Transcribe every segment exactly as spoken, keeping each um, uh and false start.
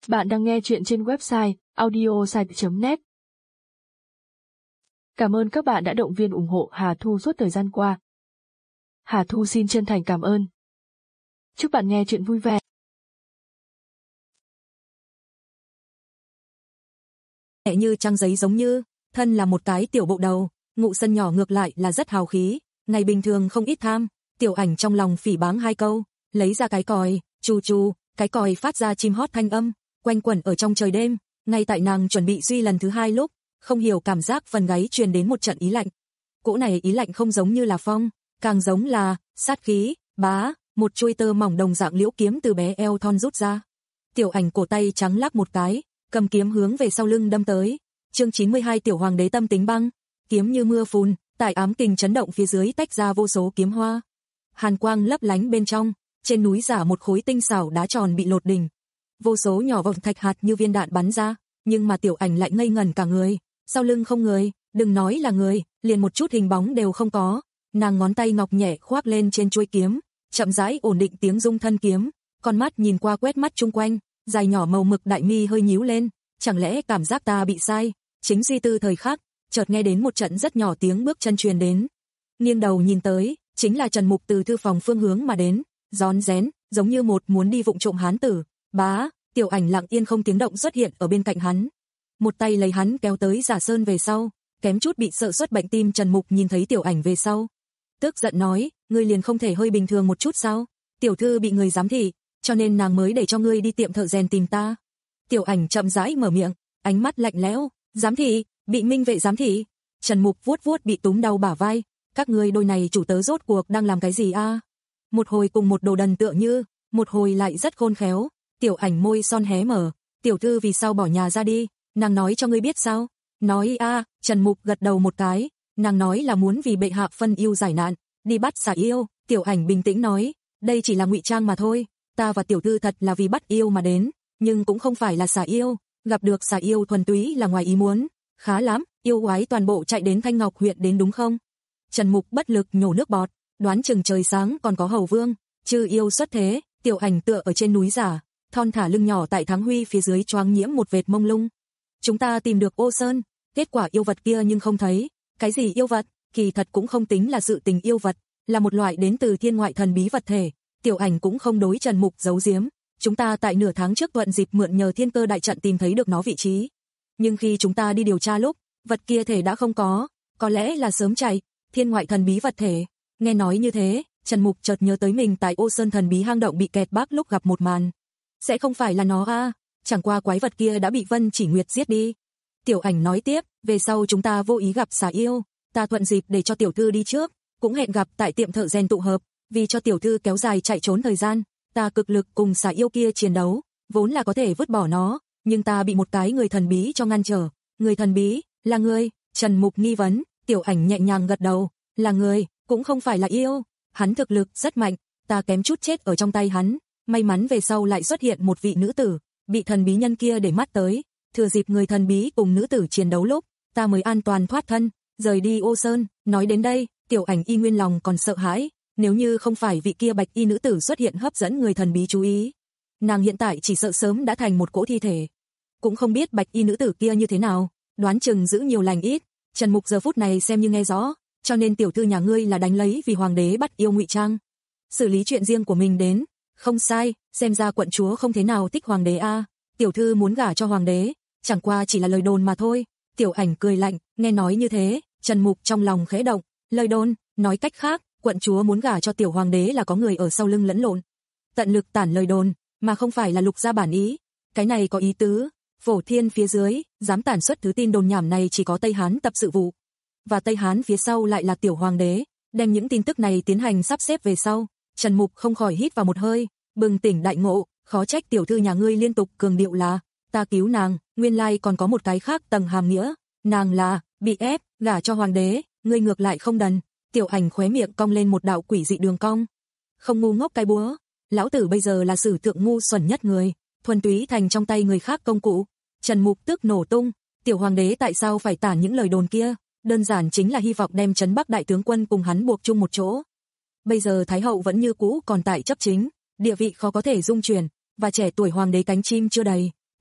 Bạn đang nghe chuyện trên website audiosite chấm net. Cảm ơn các bạn đã động viên ủng hộ Hà Thu suốt thời gian qua. Hà Thu xin chân thành cảm ơn. Chúc bạn nghe chuyện vui vẻ. Mẹ như trang giấy giống như, thân là một cái tiểu bộ đầu, Ngụ Sân nhỏ ngược lại là rất hào khí, ngày bình thường không ít tham, Tiểu Ảnh trong lòng phỉ báng hai câu, lấy ra cái còi, chù chù, cái còi phát ra chim hót thanh âm, quanh quẩn ở trong trời đêm, ngay tại nàng chuẩn bị duy lần thứ hai lúc, không hiểu cảm giác phần gáy truyền đến một trận ý lạnh. Cỗ này ý lạnh không giống như là phong, càng giống là sát khí, bá, một chuôi tơ mỏng đồng dạng liễu kiếm từ bé eo thon rút ra. Tiểu Ảnh cổ tay trắng lắc một cái, cầm kiếm hướng về sau lưng đâm tới. Chương chín mươi hai Tiểu Hoàng đế tâm tính băng, kiếm như mưa phùn, tại ám kình chấn động phía dưới tách ra vô số kiếm hoa. Hàn quang lấp lánh bên trong, trên núi giả một khối tinh xảo đá tròn bị lột đỉnh. Vô số nhỏ vụn thạch hạt như viên đạn bắn ra, nhưng mà Tiểu Ảnh lại ngây ngẩn cả người, sau lưng không người, đừng nói là người, liền một chút hình bóng đều không có. Nàng ngón tay ngọc nhẹ khoác lên trên chuôi kiếm, chậm rãi ổn định tiếng rung thân kiếm, con mắt nhìn qua quét mắt chung quanh, dài nhỏ màu mực đại mi hơi nhíu lên, chẳng lẽ cảm giác ta bị sai? Chính suy tư thời khắc, chợt nghe đến một trận rất nhỏ tiếng bước chân truyền đến. Nghiêng đầu nhìn tới, chính là Trần Mục từ thư phòng phương hướng mà đến, rón rén, giống như một muốn đi vụng trộm hán tử. Bá, Tiểu Ảnh lặng yên không tiếng động xuất hiện ở bên cạnh hắn. Một tay lấy hắn kéo tới Giả Sơn về sau, kém chút bị sợ xuất bệnh tim. Trần Mục nhìn thấy Tiểu Ảnh về sau, tức giận nói, ngươi liền không thể hơi bình thường một chút sao? Tiểu thư bị người giám thị, cho nên nàng mới để cho ngươi đi tiệm thợ rèn tìm ta. Tiểu Ảnh chậm rãi mở miệng, ánh mắt lạnh lẽo, giám thị, bị minh vệ giám thị. Trần Mục vuốt vuốt bị túm đau bả vai, các ngươi đôi này chủ tớ rốt cuộc đang làm cái gì a? À? Một hồi cùng một đồ đần tựa như, một hồi lại rất khôn khéo. Tiểu Ảnh môi son hé mở, tiểu thư vì sao bỏ nhà ra đi, nàng nói cho ngươi biết sao? Nói a, à, Trần Mục gật đầu một cái, nàng nói là muốn vì bệ hạ phân yêu giải nạn, đi bắt xà yêu. Tiểu Ảnh bình tĩnh nói, đây chỉ là ngụy trang mà thôi, ta và tiểu thư thật là vì bắt yêu mà đến, nhưng cũng không phải là xà yêu, gặp được xà yêu thuần túy là ngoài ý muốn. Khá lắm, yêu quái toàn bộ chạy đến Thanh Ngọc huyện đến đúng không? Trần Mục bất lực nhổ nước bọt, đoán chừng trời sáng còn có hầu vương, chư yêu xuất thế. Tiểu Ảnh tựa ở trên núi giả, thon thả lưng nhỏ tại Thắng Huy phía dưới choáng nhiễm một vệt mông lung. Chúng ta tìm được Ô Sơn, kết quả yêu vật kia nhưng không thấy. Cái gì yêu vật? Kỳ thật cũng không tính là sự tình yêu vật, là một loại đến từ thiên ngoại thần bí vật thể. Tiểu Ảnh cũng không đối Trần Mục giấu giếm, chúng ta tại nửa tháng trước thuận dịp mượn nhờ thiên cơ đại trận tìm thấy được nó vị trí. Nhưng khi chúng ta đi điều tra lúc, vật kia thể đã không có, có lẽ là sớm chạy, thiên ngoại thần bí vật thể. Nghe nói như thế, Trần Mục chợt nhớ tới mình tại Ô Sơn thần bí hang động bị kẹt bác lúc gặp một màn. Sẽ không phải là nó a, à? Chẳng qua quái vật kia đã bị Vân Chỉ Nguyệt giết đi. Tiểu Ảnh nói tiếp, về sau chúng ta vô ý gặp xà yêu, ta thuận dịp để cho tiểu thư đi trước, cũng hẹn gặp tại tiệm thợ rèn tụ hợp, vì cho tiểu thư kéo dài chạy trốn thời gian, ta cực lực cùng xà yêu kia chiến đấu, vốn là có thể vứt bỏ nó, nhưng ta bị một cái người thần bí cho ngăn trở. Người thần bí, là ngươi? Trần Mục nghi vấn. Tiểu Ảnh nhẹ nhàng gật đầu, là người, cũng không phải là yêu, hắn thực lực rất mạnh, ta kém chút chết ở trong tay hắn, may mắn về sau lại xuất hiện một vị nữ tử, bị thần bí nhân kia để mắt tới, thừa dịp người thần bí cùng nữ tử chiến đấu lúc, ta mới an toàn thoát thân, rời đi Ô Sơn. Nói đến đây, Tiểu Ảnh y nguyên lòng còn sợ hãi, nếu như không phải vị kia bạch y nữ tử xuất hiện hấp dẫn người thần bí chú ý, nàng hiện tại chỉ sợ sớm đã thành một cỗ thi thể. Cũng không biết bạch y nữ tử kia như thế nào, đoán chừng giữ nhiều lành ít. Trần Mục giờ phút này xem như nghe rõ, cho nên tiểu thư nhà ngươi là đánh lấy vì hoàng đế bắt yêu ngụy trang, xử lý chuyện riêng của mình đến. Không sai, xem ra quận chúa không thế nào thích hoàng đế a. À. Tiểu thư muốn gả cho hoàng đế, chẳng qua chỉ là lời đồn mà thôi. Tiểu Ảnh cười lạnh, nghe nói như thế, Trần Mục trong lòng khẽ động, lời đồn, nói cách khác, quận chúa muốn gả cho tiểu hoàng đế là có người ở sau lưng lẫn lộn, tận lực tản lời đồn, mà không phải là Lục gia bản ý. Cái này có ý tứ, Phổ Thiên phía dưới, dám tản xuất thứ tin đồn nhảm này chỉ có Tây Hán tập sự vụ, và Tây Hán phía sau lại là tiểu hoàng đế, đem những tin tức này tiến hành sắp xếp về sau. Trần Mục không khỏi hít vào một hơi, bừng tỉnh đại ngộ, khó trách tiểu thư nhà ngươi liên tục cường điệu là ta cứu nàng, nguyên lai còn có một cái khác tầng hàm nghĩa, nàng là bị ép gả cho hoàng đế, ngươi ngược lại không đần. Tiểu Ảnh khóe miệng cong lên một đạo quỷ dị đường cong, không ngu ngốc cái búa, lão tử bây giờ là sử thượng ngu xuẩn nhất người, thuần túy thành trong tay người khác công cụ. Trần Mục tức nổ tung, tiểu hoàng đế tại sao phải tản những lời đồn kia, đơn giản chính là hy vọng đem trấn Bắc đại tướng quân cùng hắn buộc chung một chỗ. Bây giờ Thái hậu vẫn như cũ còn tại chấp chính, địa vị khó có thể dung chuyển, và trẻ tuổi hoàng đế cánh chim chưa đầy,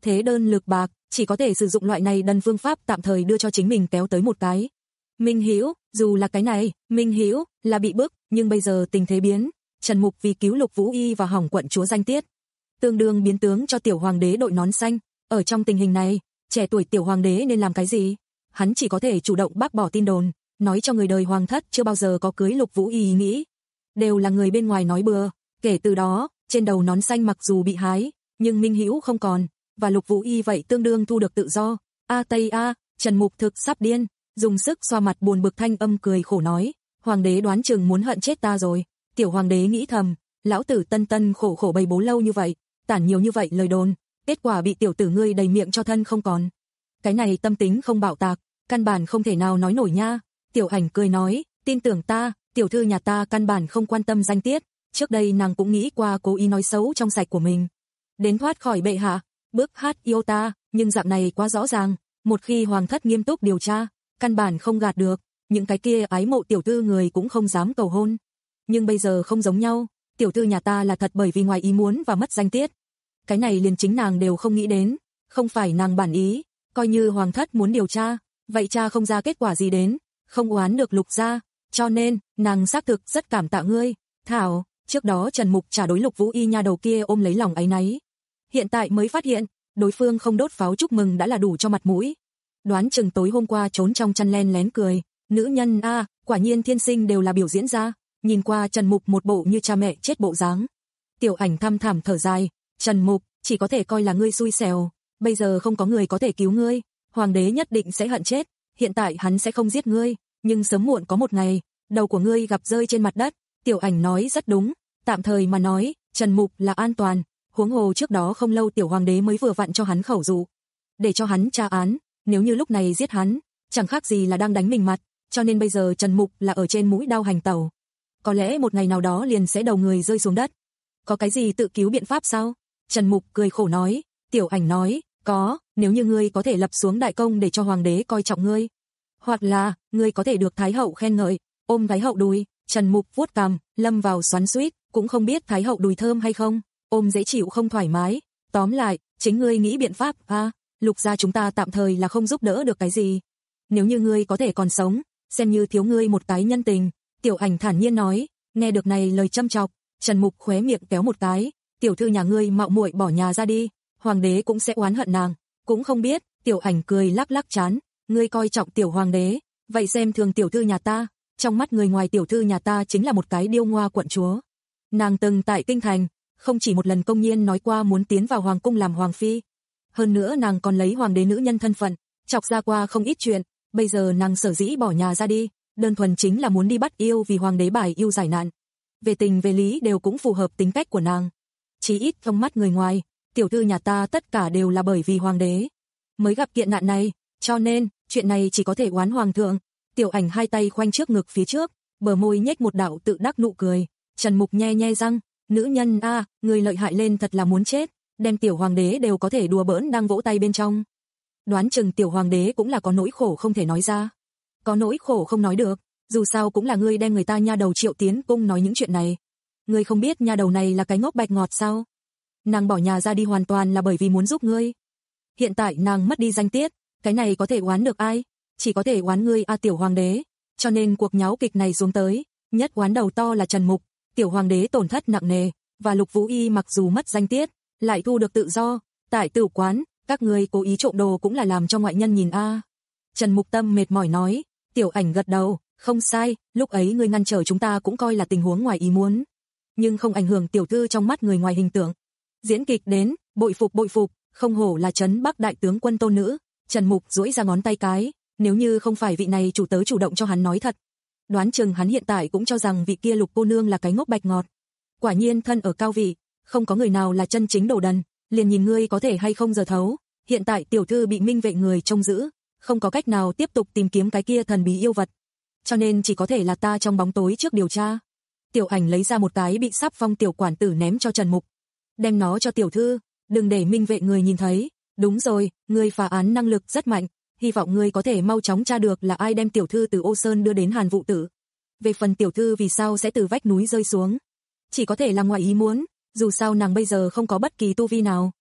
thế đơn lực bạc, chỉ có thể sử dụng loại này đần phương pháp tạm thời đưa cho chính mình kéo tới một cái. Minh Hữu, dù là cái này, Minh Hữu là bị bức, nhưng bây giờ tình thế biến, Trần Mục vì cứu Lục Vũ Y và hỏng quận chúa danh tiết, tương đương biến tướng cho tiểu hoàng đế đội nón xanh. Ở trong tình hình này, trẻ tuổi tiểu hoàng đế nên làm cái gì? Hắn chỉ có thể chủ động bác bỏ tin đồn, nói cho người đời hoàng thất chưa bao giờ có cưới Lục Vũ Y ý nghĩ, đều là người bên ngoài nói bừa. Kể từ đó, trên đầu nón xanh mặc dù bị hái, nhưng Minh Hữu không còn, và Lục Vũ Y vậy tương đương thu được tự do. A Tây a, Trần Mục thực sắp điên, dùng sức xoa mặt buồn bực thanh âm cười khổ nói, hoàng đế đoán chừng muốn hận chết ta rồi. Tiểu hoàng đế nghĩ thầm, lão tử tân tân khổ khổ bày bố lâu như vậy, tản nhiều như vậy lời đồn, kết quả bị tiểu tử ngươi đầy miệng cho thân không còn. Cái này tâm tính không bạo tạc, căn bản không thể nào nói nổi nha. Tiểu Ảnh cười nói, tin tưởng ta, tiểu thư nhà ta căn bản không quan tâm danh tiết, trước đây nàng cũng nghĩ qua cố ý nói xấu trong sạch của mình, đến thoát khỏi bệ hạ, bức hát yêu ta, nhưng dạng này quá rõ ràng, một khi hoàng thất nghiêm túc điều tra, căn bản không gạt được, những cái kia ái mộ tiểu thư người cũng không dám cầu hôn. Nhưng bây giờ không giống nhau, tiểu thư nhà ta là thật bởi vì ngoài ý muốn và mất danh tiết. Cái này liền chính nàng đều không nghĩ đến, không phải nàng bản ý, coi như hoàng thất muốn điều tra, vậy cha không ra kết quả gì đến, không oán được Lục gia, cho nên, nàng xác thực rất cảm tạ ngươi. Thảo, trước đó Trần Mục trả đối Lục Vũ Y nha đầu kia ôm lấy lòng áy náy. Hiện tại mới phát hiện, đối phương không đốt pháo chúc mừng đã là đủ cho mặt mũi. Đoán chừng tối hôm qua trốn trong chăn len lén cười, nữ nhân a, à, quả nhiên thiên sinh đều là biểu diễn ra. Nhìn qua Trần Mục một bộ như cha mẹ chết bộ dáng. Tiểu Ảnh thăm thảm thở dài, Trần Mục, chỉ có thể coi là ngươi xui xẻo, bây giờ không có người có thể cứu ngươi, hoàng đế nhất định sẽ hận chết, hiện tại hắn sẽ không giết ngươi, nhưng sớm muộn có một ngày, đầu của ngươi gặp rơi trên mặt đất. Tiểu Ảnh nói rất đúng, tạm thời mà nói, Trần Mục là an toàn, huống hồ trước đó không lâu tiểu hoàng đế mới vừa vặn cho hắn khẩu dụ, để cho hắn tra án, nếu như lúc này giết hắn, chẳng khác gì là đang đánh mình mặt, cho nên bây giờ Trần Mục là ở trên mũi đao hành tẩu. Có lẽ một ngày nào đó liền sẽ đầu người rơi xuống đất. Có cái gì tự cứu biện pháp sao? Trần Mục cười khổ nói. Tiểu Ảnh nói, có, nếu như ngươi có thể lập xuống đại công để cho hoàng đế coi trọng ngươi, hoặc là ngươi có thể được thái hậu khen ngợi, ôm thái hậu đùi. Trần Mục vuốt cằm, lâm vào xoắn xuýt, cũng không biết thái hậu đùi thơm hay không, ôm dễ chịu không thoải mái. Tóm lại, chính ngươi nghĩ biện pháp. A, à, Lục gia chúng ta tạm thời là không giúp đỡ được cái gì. Nếu như ngươi có thể còn sống, xem như thiếu ngươi một cái nhân tình. Tiểu Ảnh thản nhiên nói. Nghe được này lời châm chọc, Trần Mục khóe miệng kéo một cái, tiểu thư nhà ngươi mạo muội bỏ nhà ra đi, hoàng đế cũng sẽ oán hận nàng, cũng không biết. Tiểu Ảnh cười lắc lắc trán, ngươi coi trọng tiểu hoàng đế, vậy xem thường tiểu thư nhà ta, trong mắt người ngoài tiểu thư nhà ta chính là một cái điêu ngoa quận chúa. Nàng từng tại kinh thành, không chỉ một lần công nhiên nói qua muốn tiến vào hoàng cung làm hoàng phi, hơn nữa nàng còn lấy hoàng đế nữ nhân thân phận, chọc ra qua không ít chuyện, bây giờ nàng sở dĩ bỏ nhà ra đi, đơn thuần chính là muốn đi bắt yêu vì hoàng đế bài yêu giải nạn. Về tình về lý đều cũng phù hợp tính cách của nàng. Chỉ ít trong mắt người ngoài, tiểu thư nhà ta tất cả đều là bởi vì hoàng đế mới gặp kiện nạn này, cho nên, chuyện này chỉ có thể oán hoàng thượng. Tiểu Ảnh hai tay khoanh trước ngực phía trước, bờ môi nhếch một đạo tự đắc nụ cười. Trần Mục nhe nhe răng, nữ nhân a, à, người lợi hại lên thật là muốn chết, đem tiểu hoàng đế đều có thể đùa bỡn đang vỗ tay bên trong. Đoán chừng tiểu hoàng đế cũng là có nỗi khổ không thể nói ra. Có nỗi khổ không nói được, dù sao cũng là ngươi đem người ta nha đầu triệu tiến cung nói những chuyện này. Ngươi không biết nha đầu này là cái ngốc bạch ngọt sao? Nàng bỏ nhà ra đi hoàn toàn là bởi vì muốn giúp ngươi. Hiện tại nàng mất đi danh tiết, cái này có thể oán được ai? Chỉ có thể oán ngươi a à, tiểu hoàng đế. Cho nên cuộc nháo kịch này xuống tới, nhất oán đầu to là Trần Mục, tiểu hoàng đế tổn thất nặng nề, và Lục Vũ Y mặc dù mất danh tiết, lại thu được tự do. Tại tử quán, các ngươi cố ý trộm đồ cũng là làm cho ngoại nhân nhìn a. À. Trần Mục Tâm mệt mỏi nói. Tiểu Ảnh gật đầu, không sai, lúc ấy ngươi ngăn trở chúng ta cũng coi là tình huống ngoài ý muốn, nhưng không ảnh hưởng tiểu thư trong mắt người ngoài hình tượng. Diễn kịch đến, bội phục bội phục, không hổ là trấn Bắc đại tướng quân tôn nữ. Trần Mục duỗi ra ngón tay cái, nếu như không phải vị này chủ tớ chủ động cho hắn nói thật, đoán chừng hắn hiện tại cũng cho rằng vị kia Lục cô nương là cái ngốc bạch ngọt. Quả nhiên thân ở cao vị, không có người nào là chân chính đồ đần, liền nhìn ngươi có thể hay không giờ thấu. Hiện tại tiểu thư bị minh vệ người trông giữ, không có cách nào tiếp tục tìm kiếm cái kia thần bí yêu vật, cho nên chỉ có thể là ta trong bóng tối trước điều tra. Tiểu Ảnh lấy ra một cái bị sắp phong tiểu quản tử ném cho Trần Mục, đem nó cho tiểu thư, đừng để minh vệ người nhìn thấy. Đúng rồi, ngươi phá án năng lực rất mạnh, hy vọng ngươi có thể mau chóng tra được là ai đem tiểu thư từ Ô Sơn đưa đến Hàn Vụ Tử. Về phần tiểu thư vì sao sẽ từ vách núi rơi xuống, chỉ có thể là ngoài ý muốn, dù sao nàng bây giờ không có bất kỳ tu vi nào.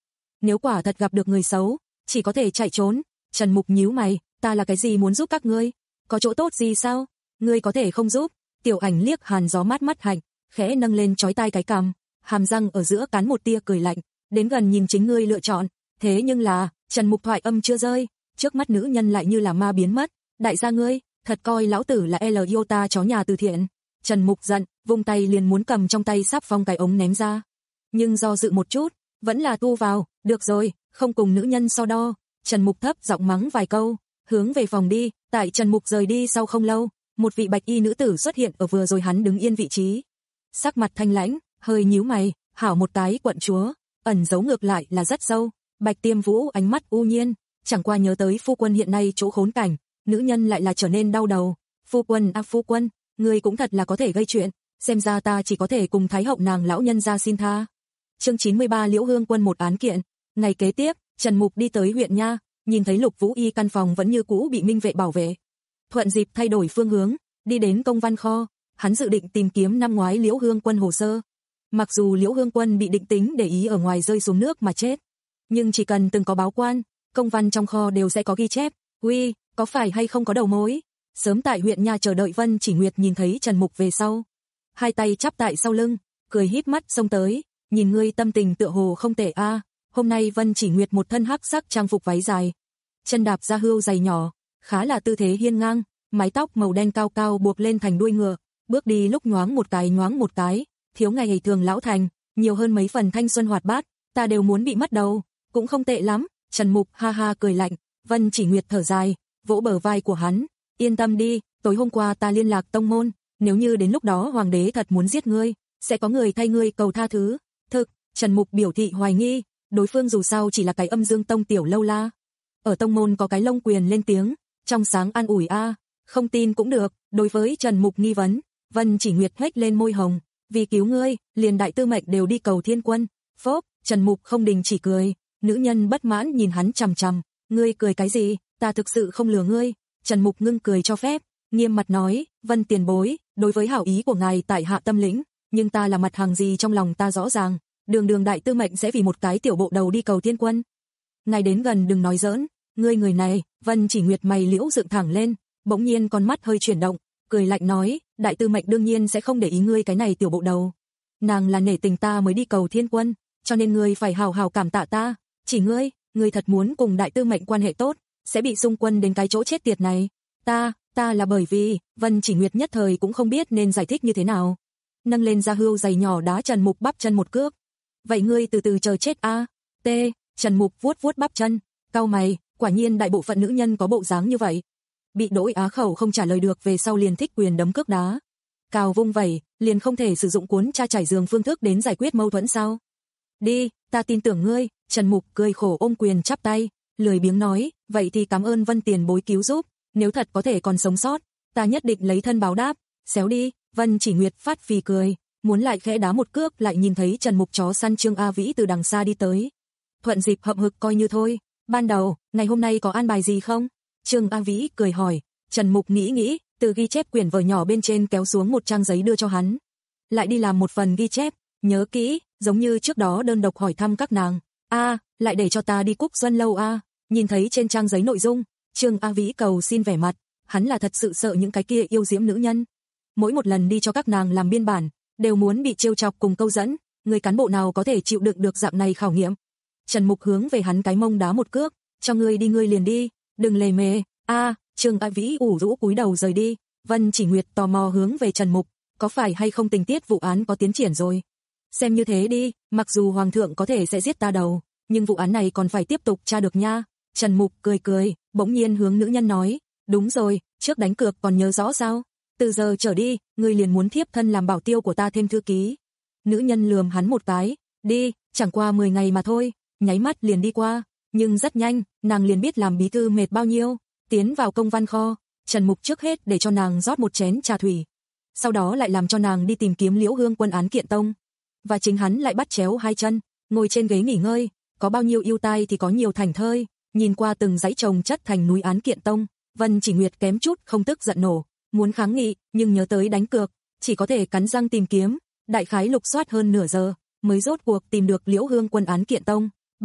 nếu quả thật gặp được người xấu, chỉ có thể chạy trốn. Trần Mục nhíu mày, ta là cái gì muốn giúp các ngươi? Có chỗ tốt gì sao? Ngươi có thể không giúp? Tiểu Ảnh liếc Hàn Gió mát mắt hạnh, khẽ nâng lên chói tai cái cằm, hàm răng ở giữa cắn một tia cười lạnh, đến gần nhìn chính ngươi lựa chọn. Thế nhưng là, Trần Mục thoại âm chưa rơi, trước mắt nữ nhân lại như là ma biến mất. Đại gia ngươi, thật coi lão tử là L Iota chó nhà từ thiện. Trần Mục giận, vung tay liền muốn cầm trong tay sáp phong cái ống ném ra. Nhưng do dự một chút, vẫn là thu vào, được rồi, không cùng nữ nhân so đo. Trần Mục thấp giọng mắng vài câu, hướng về phòng đi. Tại Trần Mục rời đi sau không lâu, một vị bạch y nữ tử xuất hiện ở vừa rồi hắn đứng yên vị trí. Sắc mặt thanh lãnh, hơi nhíu mày, hảo một cái quận chúa, ẩn giấu ngược lại là rất sâu. Bạch Tiêm Vũ ánh mắt u nhiên, chẳng qua nhớ tới phu quân hiện nay chỗ khốn cảnh, nữ nhân lại là trở nên đau đầu. Phu quân a à, phu quân, ngươi cũng thật là có thể gây chuyện, xem ra ta chỉ có thể cùng Thái hậu nàng lão nhân ra xin tha. Chương chín mươi ba Liễu Hương Quân một án kiện. Ngày kế tiếp, Trần Mục đi tới huyện nha, nhìn thấy Lục Vũ Y căn phòng vẫn như cũ bị minh vệ bảo vệ. Thuận dịp thay đổi phương hướng, đi đến công văn kho, hắn dự định tìm kiếm năm ngoái Liễu Hương Quân hồ sơ. Mặc dù Liễu Hương Quân bị định tính để ý ở ngoài rơi xuống nước mà chết, nhưng chỉ cần từng có báo quan, công văn trong kho đều sẽ có ghi chép. Uy, có phải hay không có đầu mối? Sớm tại huyện nha chờ đợi Vân Chỉ Nguyệt nhìn thấy Trần Mục về sau, hai tay chắp tại sau lưng, cười híp mắt xông tới, nhìn ngươi tâm tình tựa hồ không tệ a. Hôm nay Vân Chỉ Nguyệt một thân hắc sắc trang phục váy dài, chân đạp ra hươu giày nhỏ, khá là tư thế hiên ngang, mái tóc màu đen cao cao buộc lên thành đuôi ngựa, bước đi lúc nhoáng một cái nhoáng một cái, thiếu ngày thường lão thành, nhiều hơn mấy phần thanh xuân hoạt bát, ta đều muốn bị mất đầu, cũng không tệ lắm. Trần Mục ha ha cười lạnh, Vân Chỉ Nguyệt thở dài, vỗ bờ vai của hắn, yên tâm đi, tối hôm qua ta liên lạc tông môn, nếu như đến lúc đó hoàng đế thật muốn giết ngươi, sẽ có người thay ngươi cầu tha thứ. Thực, Trần Mục biểu thị hoài nghi, đối phương dù sao chỉ là cái Âm Dương Tông tiểu lâu la, ở tông môn có cái lông quyền lên tiếng, trong sáng an ủi a, không tin cũng được. Đối với Trần Mục nghi vấn, Vân Chỉ Nguyệt hét lên môi hồng, vì cứu ngươi, liền đại tư mệnh đều đi cầu thiên quân. Phốp, Trần Mục không đình chỉ cười, nữ nhân bất mãn nhìn hắn chằm chằm, ngươi cười cái gì, ta thực sự không lừa ngươi. Trần Mục ngưng cười cho phép, nghiêm mặt nói, Vân tiền bối, đối với hảo ý của ngài tại hạ tâm lĩnh, nhưng ta là mặt hàng gì trong lòng ta rõ ràng, đường đường đại tư mệnh sẽ vì một cái tiểu bộ đầu đi cầu thiên quân. Ngài đến gần đừng nói giỡn, ngươi người này. Vân Chỉ Nguyệt mày liễu dựng thẳng lên, bỗng nhiên con mắt hơi chuyển động, cười lạnh nói, đại tư mệnh đương nhiên sẽ không để ý ngươi cái này tiểu bộ đầu. Nàng là nể tình ta mới đi cầu thiên quân, cho nên ngươi phải hào hào cảm tạ ta. Chỉ ngươi, ngươi thật muốn cùng đại tư mệnh quan hệ tốt, sẽ bị xung quân đến cái chỗ chết tiệt này. Ta, ta là bởi vì, Vân Chỉ Nguyệt nhất thời cũng không biết nên giải thích như thế nào. Nâng lên ra hươu giày nhỏ đá Trần Mục bắp chân một cước. Vậy ngươi từ từ chờ chết a. T. Trần Mục vuốt vuốt bắp chân, cau mày, quả nhiên đại bộ phận nữ nhân có bộ dáng như vậy. Bị Đỗ Á Khẩu không trả lời được về sau liền thích quyền đấm cước đá. Cào vung vẩy, liền không thể sử dụng cuốn tra trải giường phương thức đến giải quyết mâu thuẫn sao? Đi, ta tin tưởng ngươi. Trần Mục cười khổ ôm quyền chắp tay, lười biếng nói, vậy thì cảm ơn Vân tiền bối cứu giúp, nếu thật có thể còn sống sót, ta nhất định lấy thân báo đáp. Xéo đi. Vân Chỉ Nguyệt phát phì cười, muốn lại khẽ đá một cước, lại nhìn thấy Trần Mục chó săn Trương A Vĩ từ đằng xa đi tới. Thuận dịp hậm hực coi như thôi. Ban đầu, ngày hôm nay có an bài gì không? Trương A Vĩ cười hỏi. Trần Mục nghĩ nghĩ, từ ghi chép quyển vở nhỏ bên trên kéo xuống một trang giấy đưa cho hắn. Lại đi làm một phần ghi chép, nhớ kỹ, giống như trước đó đơn độc hỏi thăm các nàng. A, à, lại để cho ta đi Cúc Xuân lâu a. À. Nhìn thấy trên trang giấy nội dung, Trương A Vĩ cầu xin vẻ mặt, hắn là thật sự sợ những cái kia yêu diễm nữ nhân. Mỗi một lần đi cho các nàng làm biên bản, đều muốn bị trêu chọc cùng câu dẫn, người cán bộ nào có thể chịu đựng được dạng này khảo nghiệm. Trần Mục hướng về hắn cái mông đá một cước, cho ngươi đi ngươi liền đi, đừng lề mề. A, à, Trương A Vĩ ủ rũ cúi đầu rời đi. Vân Chỉ Nguyệt tò mò hướng về Trần Mục, có phải hay không tình tiết vụ án có tiến triển rồi? Xem như thế đi, mặc dù hoàng thượng có thể sẽ giết ta đầu, nhưng vụ án này còn phải tiếp tục tra được nha. Trần Mục cười cười, bỗng nhiên hướng nữ nhân nói, đúng rồi, trước đánh cược còn nhớ rõ sao? Từ giờ trở đi, ngươi liền muốn thiếp thân làm bảo tiêu của ta thêm thư ký. Nữ nhân lườm hắn một cái, đi, chẳng qua mười ngày mà thôi, nháy mắt liền đi qua, nhưng rất nhanh, nàng liền biết làm bí thư mệt bao nhiêu. Tiến vào công văn kho, Trần Mục trước hết để cho nàng rót một chén trà thủy, sau đó lại làm cho nàng đi tìm kiếm Liễu Hương Quân án kiện tông, và chính hắn lại bắt chéo hai chân, ngồi trên ghế nghỉ ngơi, có bao nhiêu yêu tai thì có nhiều thành thơi, nhìn qua từng dãy chồng chất thành núi án kiện tông, Vân Chỉ Nguyệt kém chút không tức giận nổ, muốn kháng nghị, nhưng nhớ tới đánh cược, chỉ có thể cắn răng tìm kiếm, đại khái lục soát hơn nửa giờ, mới rốt cuộc tìm được Liễu Hương Quân án kiện tông. Ba,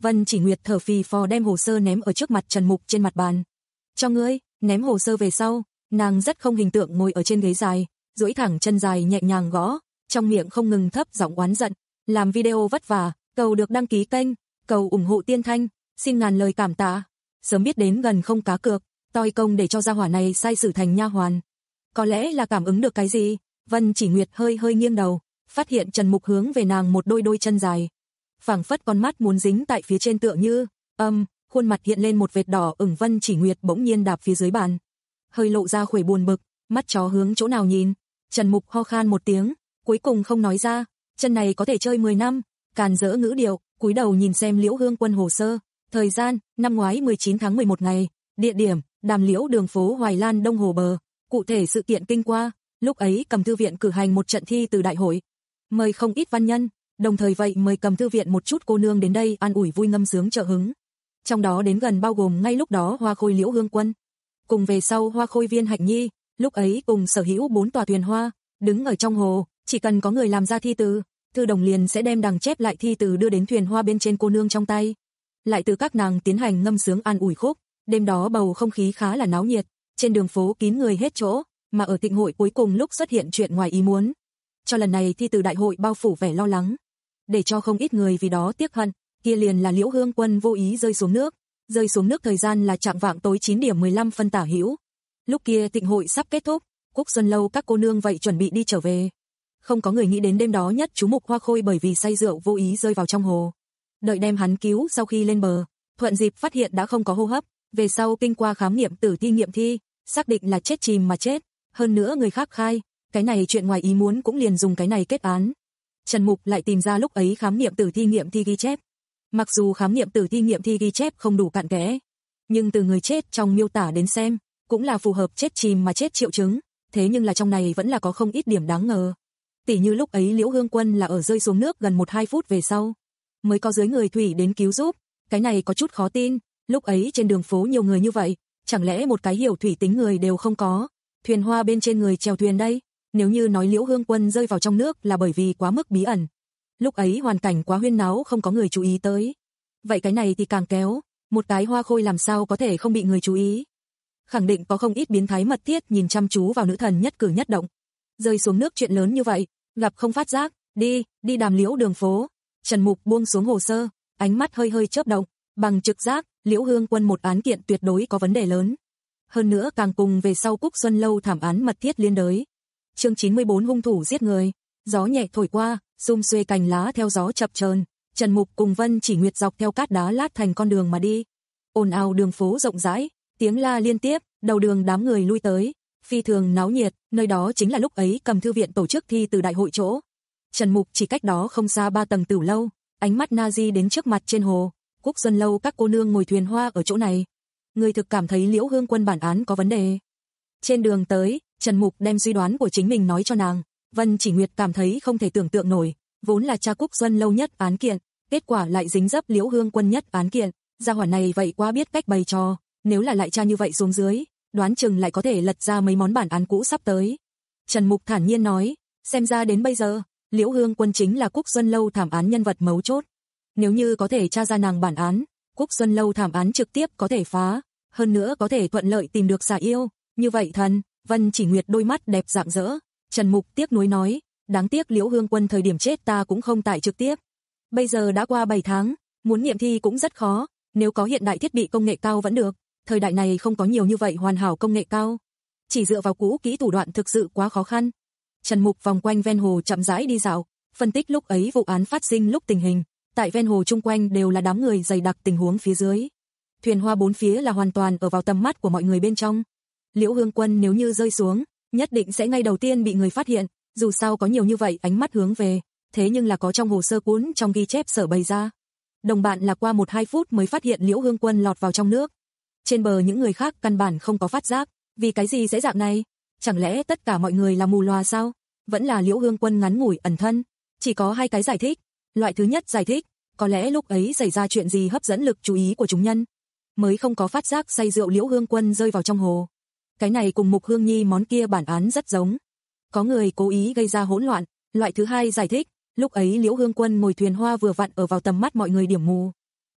Vân Chỉ Nguyệt thở phì phò đem hồ sơ ném ở trước mặt Trần Mục trên mặt bàn. Cho ngươi, ném hồ sơ về sau, nàng rất không hình tượng ngồi ở trên ghế dài, duỗi thẳng chân dài nhẹ nhàng gõ, trong miệng không ngừng thấp giọng oán giận, làm video vất vả, cầu được đăng ký kênh, cầu ủng hộ Tiên Thanh, xin ngàn lời cảm tạ. Sớm biết đến gần không cá cược, toi công để cho gia hỏa này sai sử thành nha hoàn. Có lẽ là cảm ứng được cái gì, Vân Chỉ Nguyệt hơi hơi nghiêng đầu, phát hiện Trần Mục hướng về nàng một đôi đôi chân dài. Phảng phất con mắt muốn dính tại phía trên tựa như, âm, khuôn mặt hiện lên một vệt đỏ ửng. Vân Chỉ Nguyệt bỗng nhiên đạp phía dưới bàn, hơi lộ ra khuỷu buồn bực, mắt chó hướng chỗ nào nhìn. Trần Mục ho khan một tiếng, cuối cùng không nói ra, chân này có thể chơi mười năm, càn dỡ ngữ điệu, cúi đầu nhìn xem Liễu Hương Quân hồ sơ, thời gian, năm ngoái mười chín tháng mười một ngày, địa điểm, Đàm Liễu đường phố Hoài Lan Đông Hồ Bờ, cụ thể sự kiện kinh qua, lúc ấy Cầm Thư viện cử hành một trận thi từ đại hội, mời không ít văn nhân, đồng thời vậy mời Cầm Thư viện một chút cô nương đến đây an ủi vui ngâm sướng trợ hứng. Trong đó đến gần bao gồm ngay lúc đó Hoa Khôi Liễu Hương Quân, cùng về sau Hoa Khôi Viên Hạnh Nhi, lúc ấy cùng sở hữu bốn tòa thuyền hoa, đứng ở trong hồ, chỉ cần có người làm ra thi từ, thư đồng liền sẽ đem đằng chép lại thi từ đưa đến thuyền hoa bên trên cô nương trong tay, lại từ các nàng tiến hành ngâm sướng an ủi khúc. Đêm đó bầu không khí khá là náo nhiệt, trên đường phố kín người hết chỗ, mà ở thịnh hội cuối cùng lúc xuất hiện chuyện ngoài ý muốn. Cho lần này thi từ đại hội bao phủ vẻ lo lắng, để cho không ít người vì đó tiếc hận, kia liền là Liễu Hương Quân vô ý rơi xuống nước, rơi xuống nước thời gian là chạng vạng tối chín điểm mười lăm phân tả hữu. Lúc kia thịnh hội sắp kết thúc, Cúc Xuân Lâu các cô nương vậy chuẩn bị đi trở về. Không có người nghĩ đến đêm đó nhất chú mục Hoa Khôi bởi vì say rượu vô ý rơi vào trong hồ. Đợi đem hắn cứu sau khi lên bờ, thuận dịp phát hiện đã không có hô hấp, về sau kinh qua khám nghiệm tử thi nghiệm thi, xác định là chết chìm mà chết, hơn nữa người khác khai, cái này chuyện ngoài ý muốn cũng liền dùng cái này kết án. Trần Mục lại tìm ra lúc ấy khám nghiệm tử thi nghiệm thi ghi chép. Mặc dù khám nghiệm tử thi nghiệm thi ghi chép không đủ cặn kẽ, nhưng từ người chết trong miêu tả đến xem, cũng là phù hợp chết chìm mà chết triệu chứng, thế nhưng là trong này vẫn là có không ít điểm đáng ngờ. Tỉ như lúc ấy Liễu Hương Quân là ở rơi xuống nước gần một hai phút về sau, mới có dưới người thủy đến cứu giúp, cái này có chút khó tin, lúc ấy trên đường phố nhiều người như vậy, chẳng lẽ một cái hiểu thủy tính người đều không có, thuyền hoa bên trên người chèo thuyền đây, nếu như nói Liễu Hương Quân rơi vào trong nước là bởi vì quá mức bí ẩn, lúc ấy hoàn cảnh quá huyên náo không có người chú ý tới, vậy cái này thì càng kéo, một cái Hoa Khôi làm sao có thể không bị người chú ý, khẳng định có không ít biến thái mật thiết nhìn chăm chú vào nữ thần nhất cử nhất động. Rơi xuống nước chuyện lớn như vậy, gặp không phát giác, đi, đi Đàm Liễu đường phố. Trần Mục buông xuống hồ sơ, ánh mắt hơi hơi chớp động, bằng trực giác, Liễu Hương Quân một án kiện tuyệt đối có vấn đề lớn. Hơn nữa càng cùng về sau Cúc Xuân Lâu thảm án mật thiết liên đới. Chương chín mươi bốn hung thủ giết người, gió nhẹ thổi qua, sum xuê cành lá theo gió chập chờn, Trần Mục cùng Vân Chỉ Nguyệt dọc theo cát đá lát thành con đường mà đi. Ồn ào đường phố rộng rãi, tiếng la liên tiếp, đầu đường đám người lui tới, phi thường náo nhiệt, nơi đó chính là lúc ấy Cầm Thư viện tổ chức thi từ đại hội chỗ. Trần Mục chỉ cách đó không xa ba tầng tửu lâu, ánh mắt Nazi đến trước mặt trên hồ, Cúc Xuân Lâu các cô nương ngồi thuyền hoa ở chỗ này. Người thực cảm thấy Liễu Hương Quân bản án có vấn đề. Trên đường tới, Trần Mục đem suy đoán của chính mình nói cho nàng, Vân Chỉ Nguyệt cảm thấy không thể tưởng tượng nổi, vốn là cha Cúc Xuân Lâu nhất án kiện, kết quả lại dính dấp Liễu Hương Quân nhất án kiện, gia hỏa này vậy quá biết cách bày trò, nếu là lại cha như vậy xuống dưới, đoán chừng lại có thể lật ra mấy món bản án cũ sắp tới. Trần Mục thản nhiên nói, xem ra đến bây giờ, Liễu Hương Quân chính là Cúc Xuân Lâu thảm án nhân vật mấu chốt. Nếu như có thể tra ra nàng bản án, Cúc Xuân Lâu thảm án trực tiếp có thể phá, hơn nữa có thể thuận lợi tìm được xà yêu, như vậy thần, Vân Chỉ Nguyệt đôi mắt đẹp rạng rỡ. Trần Mục tiếc nuối nói, đáng tiếc Liễu Hương Quân thời điểm chết ta cũng không tại trực tiếp. Bây giờ đã qua bảy tháng, muốn nghiệm thi cũng rất khó, nếu có hiện đại thiết bị công nghệ cao vẫn được, thời đại này không có nhiều như vậy hoàn hảo công nghệ cao. Chỉ dựa vào cũ kỹ thủ đoạn thực sự quá khó khăn. Trần Mục vòng quanh ven hồ chậm rãi đi dạo, phân tích lúc ấy vụ án phát sinh lúc tình hình, tại ven hồ chung quanh đều là đám người dày đặc tình huống phía dưới. Thuyền hoa bốn phía là hoàn toàn ở vào tầm mắt của mọi người bên trong. Liễu Hương Quân nếu như rơi xuống, nhất định sẽ ngay đầu tiên bị người phát hiện, dù sao có nhiều như vậy ánh mắt hướng về, thế nhưng là có trong hồ sơ cuốn trong ghi chép sở bày ra. Đồng bạn là qua một hai phút mới phát hiện Liễu Hương Quân lọt vào trong nước. Trên bờ những người khác căn bản không có phát giác, vì cái gì sẽ dạng này? Chẳng lẽ tất cả mọi người là mù loà sao? Vẫn là Liễu Hương Quân ngắn ngủi ẩn thân? Chỉ có hai cái giải thích. Loại thứ nhất giải thích, có lẽ lúc ấy xảy ra chuyện gì hấp dẫn lực chú ý của chúng nhân, mới không có phát giác say rượu Liễu Hương Quân rơi vào trong hồ. Cái này cùng Mục Hương Nhi món kia bản án rất giống. Có người cố ý gây ra hỗn loạn. Loại thứ hai giải thích, lúc ấy Liễu Hương Quân ngồi thuyền hoa vừa vặn ở vào tầm mắt mọi người điểm mù.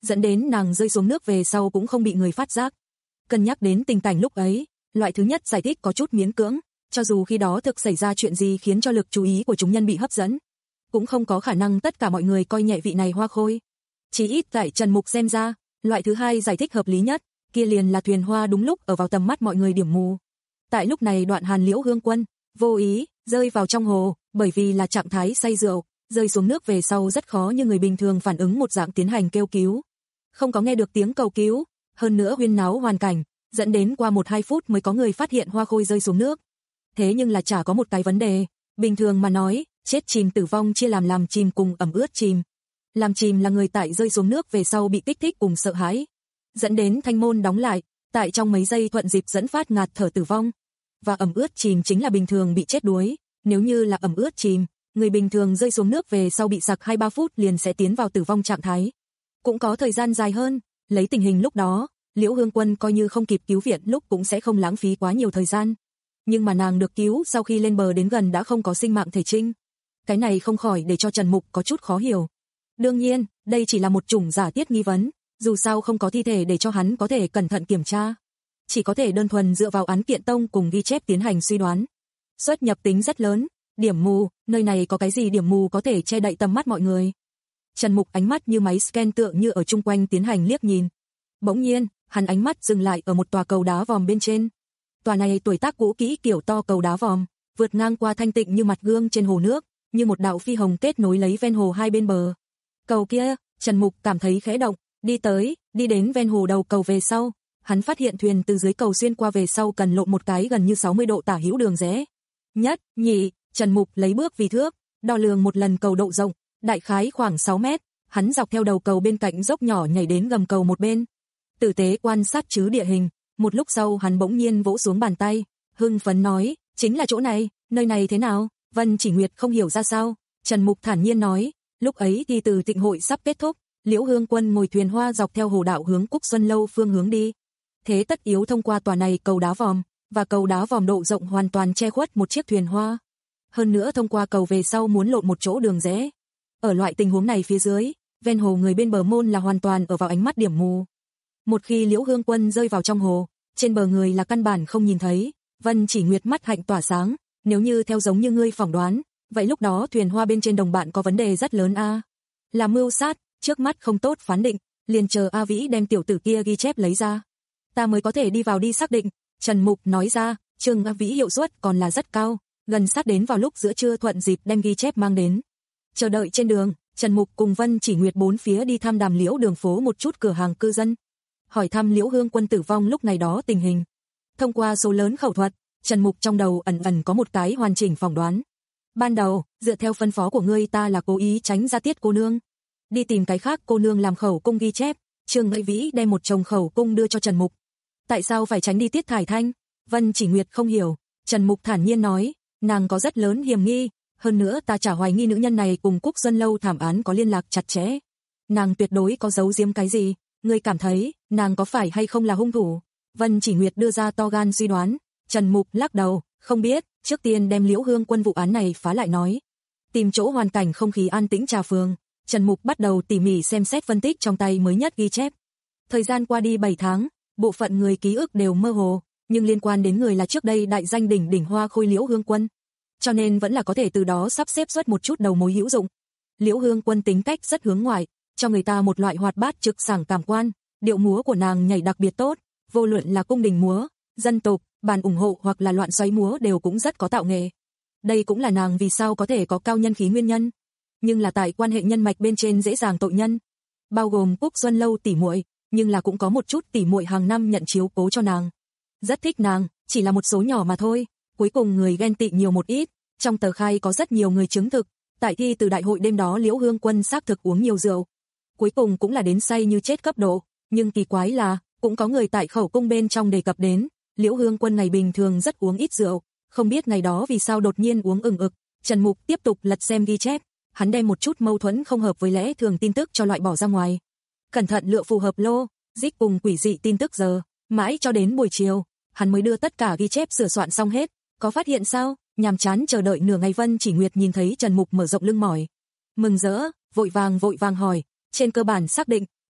dẫn đến nàng rơi xuống nước về sau cũng không bị người phát giác. Cân nhắc đến tình cảnh lúc ấy, loại thứ nhất giải thích có chút miễn cưỡng, cho dù khi đó thực xảy ra chuyện gì khiến cho lực chú ý của chúng nhân bị hấp dẫn, cũng không có khả năng tất cả mọi người coi nhẹ vị này Hoa Khôi. Chỉ ít tại Trần Mục xem ra, loại thứ hai giải thích hợp lý nhất, kia liền là thuyền hoa đúng lúc ở vào tầm mắt mọi người điểm mù. Tại lúc này Đoạn Hàn Liễu Hương Quân vô ý rơi vào trong hồ, bởi vì là trạng thái say rượu, rơi xuống nước về sau rất khó như người bình thường phản ứng một dạng tiến hành kêu cứu. Không có nghe được tiếng cầu cứu, hơn nữa huyên náo hoàn cảnh, dẫn đến qua một hai phút mới có người phát hiện Hoa Khôi rơi xuống nước. Thế nhưng là chả có một cái vấn đề, bình thường mà nói, chết chìm tử vong chia làm làm chìm cùng ẩm ướt chìm. Làm chìm là người tại rơi xuống nước về sau bị kích thích cùng sợ hãi, dẫn đến thanh môn đóng lại, tại trong mấy giây thuận dịp dẫn phát ngạt thở tử vong. Và ẩm ướt chìm chính là bình thường bị chết đuối, nếu như là ẩm ướt chìm, người bình thường rơi xuống nước về sau bị sặc hai ba phút liền sẽ tiến vào tử vong trạng thái. Cũng có thời gian dài hơn, lấy tình hình lúc đó, Liễu Hương Quân coi như không kịp cứu viện lúc cũng sẽ không lãng phí quá nhiều thời gian. Nhưng mà nàng được cứu sau khi lên bờ đến gần đã không có sinh mạng thể trinh. Cái này không khỏi để cho Trần Mục có chút khó hiểu. Đương nhiên, đây chỉ là một chủng giả thiết nghi vấn, dù sao không có thi thể để cho hắn có thể cẩn thận kiểm tra. Chỉ có thể đơn thuần dựa vào án kiện tông cùng ghi chép tiến hành suy đoán. Xuất nhập tính rất lớn, điểm mù, nơi này có cái gì điểm mù có thể che đậy tầm mắt mọi người. Trần Mục ánh mắt như máy scan tựa như ở chung quanh tiến hành liếc nhìn. Bỗng nhiên, hắn ánh mắt dừng lại ở một tòa cầu đá vòm bên trên. Tòa này tuổi tác cũ kỹ kiểu to cầu đá vòm, vượt ngang qua thanh tịnh như mặt gương trên hồ nước, như một đạo phi hồng kết nối lấy ven hồ hai bên bờ. Cầu kia, Trần Mục cảm thấy khẽ động, đi tới, đi đến ven hồ đầu cầu về sau, hắn phát hiện thuyền từ dưới cầu xuyên qua về sau cần lộn một cái gần như sáu mươi độ tả hữu đường rẽ. Nhất, nhị, Trần Mục lấy bước vì thước, đo lường một lần cầu độ rộng, đại khái khoảng sáu mét, hắn dọc theo đầu cầu bên cạnh dốc nhỏ nhảy đến gầm cầu một bên. Tử tế quan sát chứ địa hình, một lúc sau hắn bỗng nhiên vỗ xuống bàn tay, hưng phấn nói, chính là chỗ này, nơi này thế nào? Vân Chỉ Nguyệt không hiểu ra sao, Trần Mục thản nhiên nói, lúc ấy thì từ tịnh hội sắp kết thúc, Liễu Hương Quân ngồi thuyền hoa dọc theo hồ đạo hướng Cúc Xuân Lâu phương hướng đi. Thế tất yếu thông qua tòa này cầu đá vòm, và cầu đá vòm độ rộng hoàn toàn che khuất một chiếc thuyền hoa. Hơn nữa thông qua cầu về sau muốn lộn một chỗ đường rẽ. Ở loại tình huống này phía dưới, ven hồ người bên bờ môn là hoàn toàn ở vào ánh mắt điểm mù. Một khi Liễu Hương Quân rơi vào trong hồ, trên bờ người là căn bản không nhìn thấy. Vân Chỉ Nguyệt mắt hạnh tỏa sáng, nếu như theo giống như ngươi phỏng đoán, vậy lúc đó thuyền hoa bên trên đồng bạn có vấn đề rất lớn a. À. Là mưu sát, trước mắt không tốt phán định, liền chờ A Vĩ đem tiểu tử kia ghi chép lấy ra. Ta mới có thể đi vào đi xác định, Trần Mục nói ra, Trương A Vĩ hiệu suất còn là rất cao, gần sát đến vào lúc giữa trưa thuận dịp đem ghi chép mang đến. Chờ đợi trên đường, Trần Mục cùng Vân Chỉ Nguyệt bốn phía đi thăm đàm Liễu đường phố một chút cửa hàng cư dân, hỏi thăm Liễu Hương Quân tử vong lúc này đó tình hình. Thông qua số lớn khẩu thuật, Trần Mục trong đầu ẩn ẩn có một cái hoàn chỉnh phỏng đoán. Ban đầu, dựa theo phân phó của ngươi ta là cố ý tránh ra Tiết cô nương, đi tìm cái khác cô nương làm khẩu cung ghi chép. Trương Ngẫy Vĩ đem một chồng khẩu cung đưa cho Trần Mục. Tại sao phải tránh đi Tiết Thải Thanh? Vân Chỉ Nguyệt không hiểu. Trần Mục thản nhiên nói, nàng có rất lớn hiểm nghi, hơn nữa ta chả hoài nghi nữ nhân này cùng Cúc Xuân Lâu thảm án có liên lạc chặt chẽ. Nàng tuyệt đối có giấu giếm cái gì, ngươi cảm thấy, nàng có phải hay không là hung thủ? Vân Chỉ Nguyệt đưa ra to gan suy đoán. Trần Mục lắc đầu, không biết, trước tiên đem Liễu Hương Quân vụ án này phá lại nói. Tìm chỗ hoàn cảnh không khí an tĩnh trà phường, Trần Mục bắt đầu tỉ mỉ xem xét phân tích trong tay mới nhất ghi chép. Thời gian qua đi bảy tháng, bộ phận người ký ức đều mơ hồ, nhưng liên quan đến người là trước đây đại danh đỉnh đỉnh Hoa Khôi Liễu Hương Quân, cho nên vẫn là có thể từ đó sắp xếp xuất một chút đầu mối hữu dụng. Liễu Hương Quân tính cách rất hướng ngoại, cho người ta một loại hoạt bát trực sảng cảm quan, điệu múa của nàng nhảy đặc biệt tốt, vô luận là cung đình múa, dân tộc, bàn ủng hộ hoặc là loạn xoáy múa đều cũng rất có tạo nghệ. Đây cũng là nàng vì sao có thể có cao nhân khí nguyên nhân. Nhưng là tại quan hệ nhân mạch bên trên dễ dàng tội nhân, bao gồm Cúc Xuân Lâu tỷ muội, nhưng là cũng có một chút tỷ muội hàng năm nhận chiếu cố cho nàng. Rất thích nàng, chỉ là một số nhỏ mà thôi, cuối cùng người ghen tị nhiều một ít, trong tờ khai có rất nhiều người chứng thực, tại thi từ đại hội đêm đó Liễu Hương Quân xác thực uống nhiều rượu. Cuối cùng cũng là đến say như chết cấp độ, nhưng kỳ quái là, cũng có người tại khẩu cung bên trong đề cập đến, Liễu Hương Quân ngày bình thường rất uống ít rượu, không biết ngày đó vì sao đột nhiên uống ừng ực. Trần Mục tiếp tục lật xem ghi chép, hắn đem một chút mâu thuẫn không hợp với lẽ thường tin tức cho loại bỏ ra ngoài. Cẩn thận lựa phù hợp lô, dích cùng quỷ dị tin tức giờ, mãi cho đến buổi chiều, hắn mới đưa tất cả ghi chép sửa soạn xong hết. Có phát hiện sao? Nhàm chán chờ đợi nửa ngày Vân Chỉ Nguyệt nhìn thấy Trần Mục mở rộng lưng mỏi, mừng rỡ, vội vàng vội vàng hỏi, trên cơ bản xác định,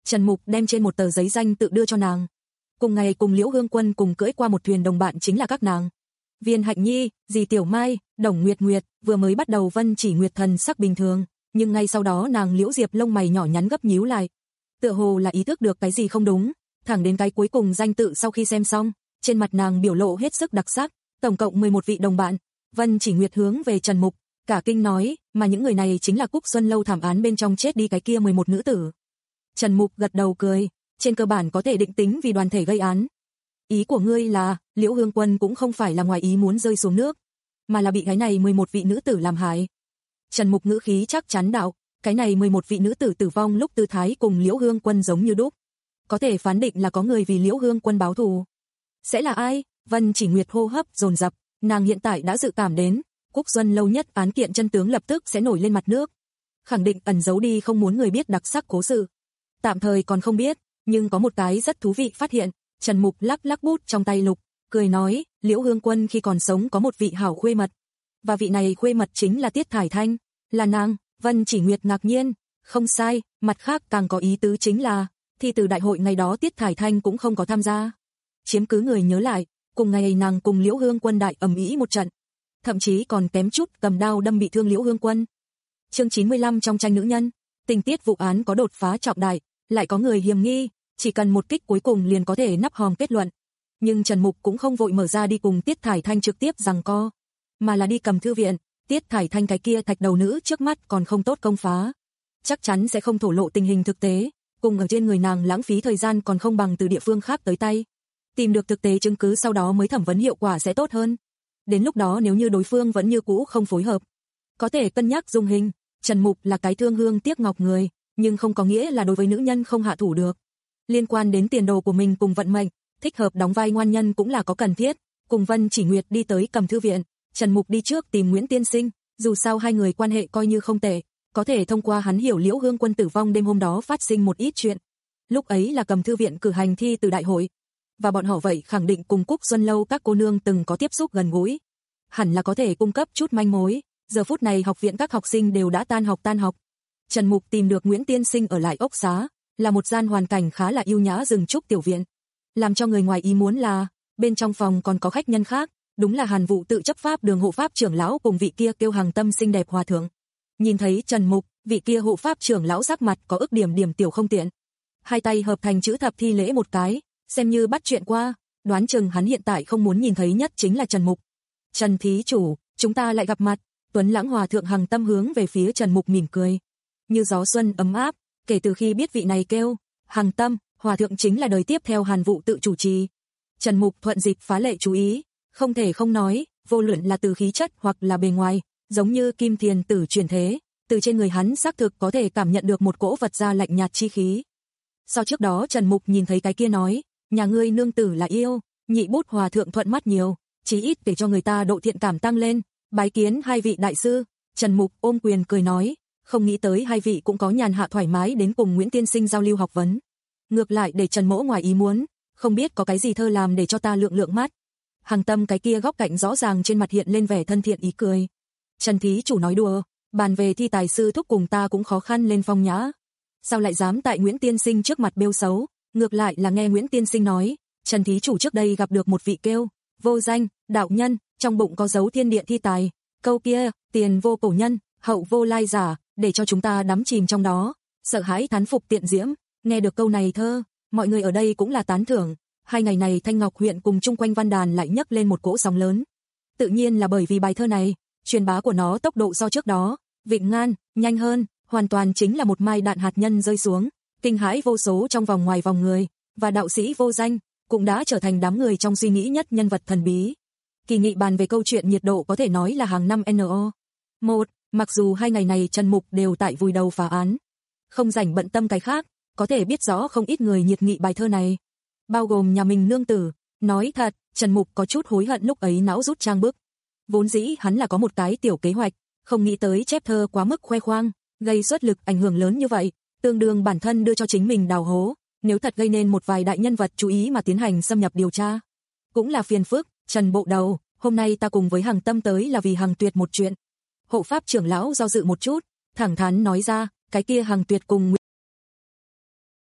Trần Mục đem trên một tờ giấy danh tự đưa cho nàng. Cùng ngày cùng Liễu Hương Quân cùng cưỡi qua một thuyền đồng bạn chính là các nàng. Viên Hạnh Nhi, dì Tiểu Mai, Đồng Nguyệt Nguyệt, vừa mới bắt đầu Vân Chỉ Nguyệt thần sắc bình thường, nhưng ngay sau đó nàng Liễu Diệp lông mày nhỏ nhắn gấp nhíu lại. Tựa hồ là ý thức được cái gì không đúng, thẳng đến cái cuối cùng danh tự sau khi xem xong, trên mặt nàng biểu lộ hết sức đặc sắc, tổng cộng mười một vị đồng bạn. Vân Chỉ Nguyệt hướng về Trần Mục, cả kinh nói, mà những người này chính là Cúc Xuân Lâu thảm án bên trong chết đi cái kia mười một nữ tử. Trần Mục gật đầu cười, trên cơ bản có thể định tính vì đoàn thể gây án. Ý của ngươi là, Liễu Hương Quân cũng không phải là ngoài ý muốn rơi xuống nước, mà là bị cái này mười một vị nữ tử làm hại. Trần Mục ngữ khí chắc chắn đạo, cái này mười một vị nữ tử tử vong lúc tư thái cùng Liễu Hương Quân giống như đúc. Có thể phán định là có người vì Liễu Hương Quân báo thù. Sẽ là ai? Vân Chỉ Nguyệt hô hấp dồn dập, nàng hiện tại đã dự cảm đến, Cúc Xuân Lâu nhất án kiện chân tướng lập tức sẽ nổi lên mặt nước. Khẳng định ẩn giấu đi không muốn người biết đặc sắc cố sự. Tạm thời còn không biết, nhưng có một cái rất thú vị phát hiện. Trần Mục lắc lắc bút trong tay lục, cười nói, Liễu Hương Quân khi còn sống có một vị hảo khuê mật. Và vị này khuê mật chính là Tiết Thải Thanh, là nàng. Vân Chỉ Nguyệt ngạc nhiên, không sai, mặt khác càng có ý tứ chính là, thi từ đại hội ngày đó Tiết Thải Thanh cũng không có tham gia. Chiếm cứ người nhớ lại, cùng ngày nàng cùng Liễu Hương Quân đại ầm ĩ một trận, thậm chí còn kém chút cầm đao đâm bị thương Liễu Hương Quân. Chương chín mươi lăm trong tranh nữ nhân, tình tiết vụ án có đột phá trọng đại, lại có người hiềm nghi, chỉ cần một kích cuối cùng liền có thể nắp hòm kết luận. Nhưng Trần Mục cũng không vội mở ra đi cùng Tiết Thải Thanh trực tiếp giằng co, mà là đi cầm thư viện. Tiết Thải Thanh cái kia thạch đầu nữ trước mắt còn không tốt công phá, chắc chắn sẽ không thổ lộ tình hình thực tế, cùng ở trên người nàng lãng phí thời gian còn không bằng từ địa phương khác tới tay. Tìm được thực tế chứng cứ sau đó mới thẩm vấn hiệu quả sẽ tốt hơn. Đến lúc đó nếu như đối phương vẫn như cũ không phối hợp, có thể cân nhắc dung hình. Trần Mục là cái thương hương tiếc ngọc người, nhưng không có nghĩa là đối với nữ nhân không hạ thủ được. Liên quan đến tiền đồ của mình cùng vận mệnh, thích hợp đóng vai ngoan nhân cũng là có cần thiết. Cùng Vân Chỉ Nguyệt đi tới cầm thư viện, Trần Mục đi trước tìm Nguyễn Tiên Sinh, dù sao hai người quan hệ coi như không tệ, có thể thông qua hắn hiểu Liễu Hương Quân tử vong đêm hôm đó phát sinh một ít chuyện. Lúc ấy là cầm thư viện cử hành thi từ đại hội, và bọn họ vậy khẳng định cùng Cúc Xuân Lâu các cô nương từng có tiếp xúc gần gũi, hẳn là có thể cung cấp chút manh mối. Giờ phút này học viện các học sinh đều đã tan học tan học. Trần Mục tìm được Nguyễn Tiên Sinh ở lại ốc xá, là một gian hoàn cảnh khá là yêu nhã rừng trúc tiểu viện. Làm cho người ngoài ý muốn là, bên trong phòng còn có khách nhân khác, đúng là Hàn Vụ tự chấp pháp đường hộ pháp trưởng lão cùng vị kia kêu Hàng Tâm xinh đẹp hòa thượng. Nhìn thấy Trần Mục, vị kia hộ pháp trưởng lão sắc mặt có ức điểm điểm tiểu không tiện. Hai tay hợp thành chữ thập thi lễ một cái, xem như bắt chuyện qua, đoán chừng hắn hiện tại không muốn nhìn thấy nhất chính là Trần Mục. Trần thí chủ, chúng ta lại gặp mặt. Tuấn lãng hòa thượng Hàng Tâm hướng về phía Trần Mục mỉm cười, như gió xuân ấm áp. Kể từ khi biết vị này kêu Hàng Tâm, hòa thượng chính là đời tiếp theo Hàn Vụ tự chủ trì. Trần Mục thuận dịp phá lệ chú ý, không thể không nói, vô luận là từ khí chất hoặc là bề ngoài, giống như Kim Thiền Tử chuyển thế, từ trên người hắn xác thực có thể cảm nhận được một cỗ vật da lạnh nhạt chi khí. Sau trước đó Trần Mục nhìn thấy cái kia nói, nhà ngươi nương tử là yêu, nhị bút hòa thượng thuận mắt nhiều, chí ít để cho người ta độ thiện cảm tăng lên. Bái kiến hai vị đại sư. Trần Mục ôm quyền cười nói, không nghĩ tới hai vị cũng có nhàn hạ thoải mái đến cùng Nguyễn Tiên Sinh giao lưu học vấn. Ngược lại để Trần Mỗ ngoài ý muốn, không biết có cái gì thơ làm để cho ta lượng lượng mắt. Hàng Tâm cái kia góc cạnh rõ ràng trên mặt hiện lên vẻ thân thiện ý cười. Trần thí chủ nói đùa, bàn về thi tài sư thúc cùng ta cũng khó khăn lên phong nhã. Sao lại dám tại Nguyễn Tiên Sinh trước mặt bêu xấu? Ngược lại là nghe Nguyễn Tiên Sinh nói, Trần thí chủ trước đây gặp được một vị kêu vô danh đạo nhân, trong bụng có dấu thiên địa thi tài, câu kia, tiền vô cổ nhân, hậu vô lai giả, để cho chúng ta đắm chìm trong đó, sợ hãi thán phục tiện diễm. Nghe được câu này thơ, mọi người ở đây cũng là tán thưởng. Hai ngày này Thanh Ngọc huyện cùng chung quanh văn đàn lại nhấc lên một cỗ sóng lớn. Tự nhiên là bởi vì bài thơ này, truyền bá của nó tốc độ so trước đó, vịnh ngan, nhanh hơn, hoàn toàn chính là một mai đạn hạt nhân rơi xuống, kinh hãi vô số trong vòng ngoài vòng người, và đạo sĩ vô danh, cũng đã trở thành đám người trong suy nghĩ nhất nhân vật thần bí. Kỳ nghị bàn về câu chuyện nhiệt độ có thể nói là hàng năm N O. Một, mặc dù hai ngày này Trần Mục đều tại vùi đầu phá án, không rảnh bận tâm cái khác, có thể biết rõ không ít người nhiệt nghị bài thơ này, bao gồm nhà mình nương tử. Nói thật, Trần Mục có chút hối hận lúc ấy não rút trang bức. Vốn dĩ hắn là có một cái tiểu kế hoạch, không nghĩ tới chép thơ quá mức khoe khoang, gây xuất lực ảnh hưởng lớn như vậy, tương đương bản thân đưa cho chính mình đào hố. Nếu thật gây nên một vài đại nhân vật chú ý mà tiến hành xâm nhập điều tra, cũng là phiền phức. Trần bộ đầu, hôm nay ta cùng với Hàng Tâm tới là vì Hàng Tuyệt một chuyện. Hộ pháp trưởng lão do dự một chút, thẳng thắn nói ra, cái kia Hàng Tuyệt cùng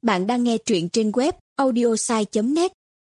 Bạn đang nghe truyện trên web audiosai chấm net.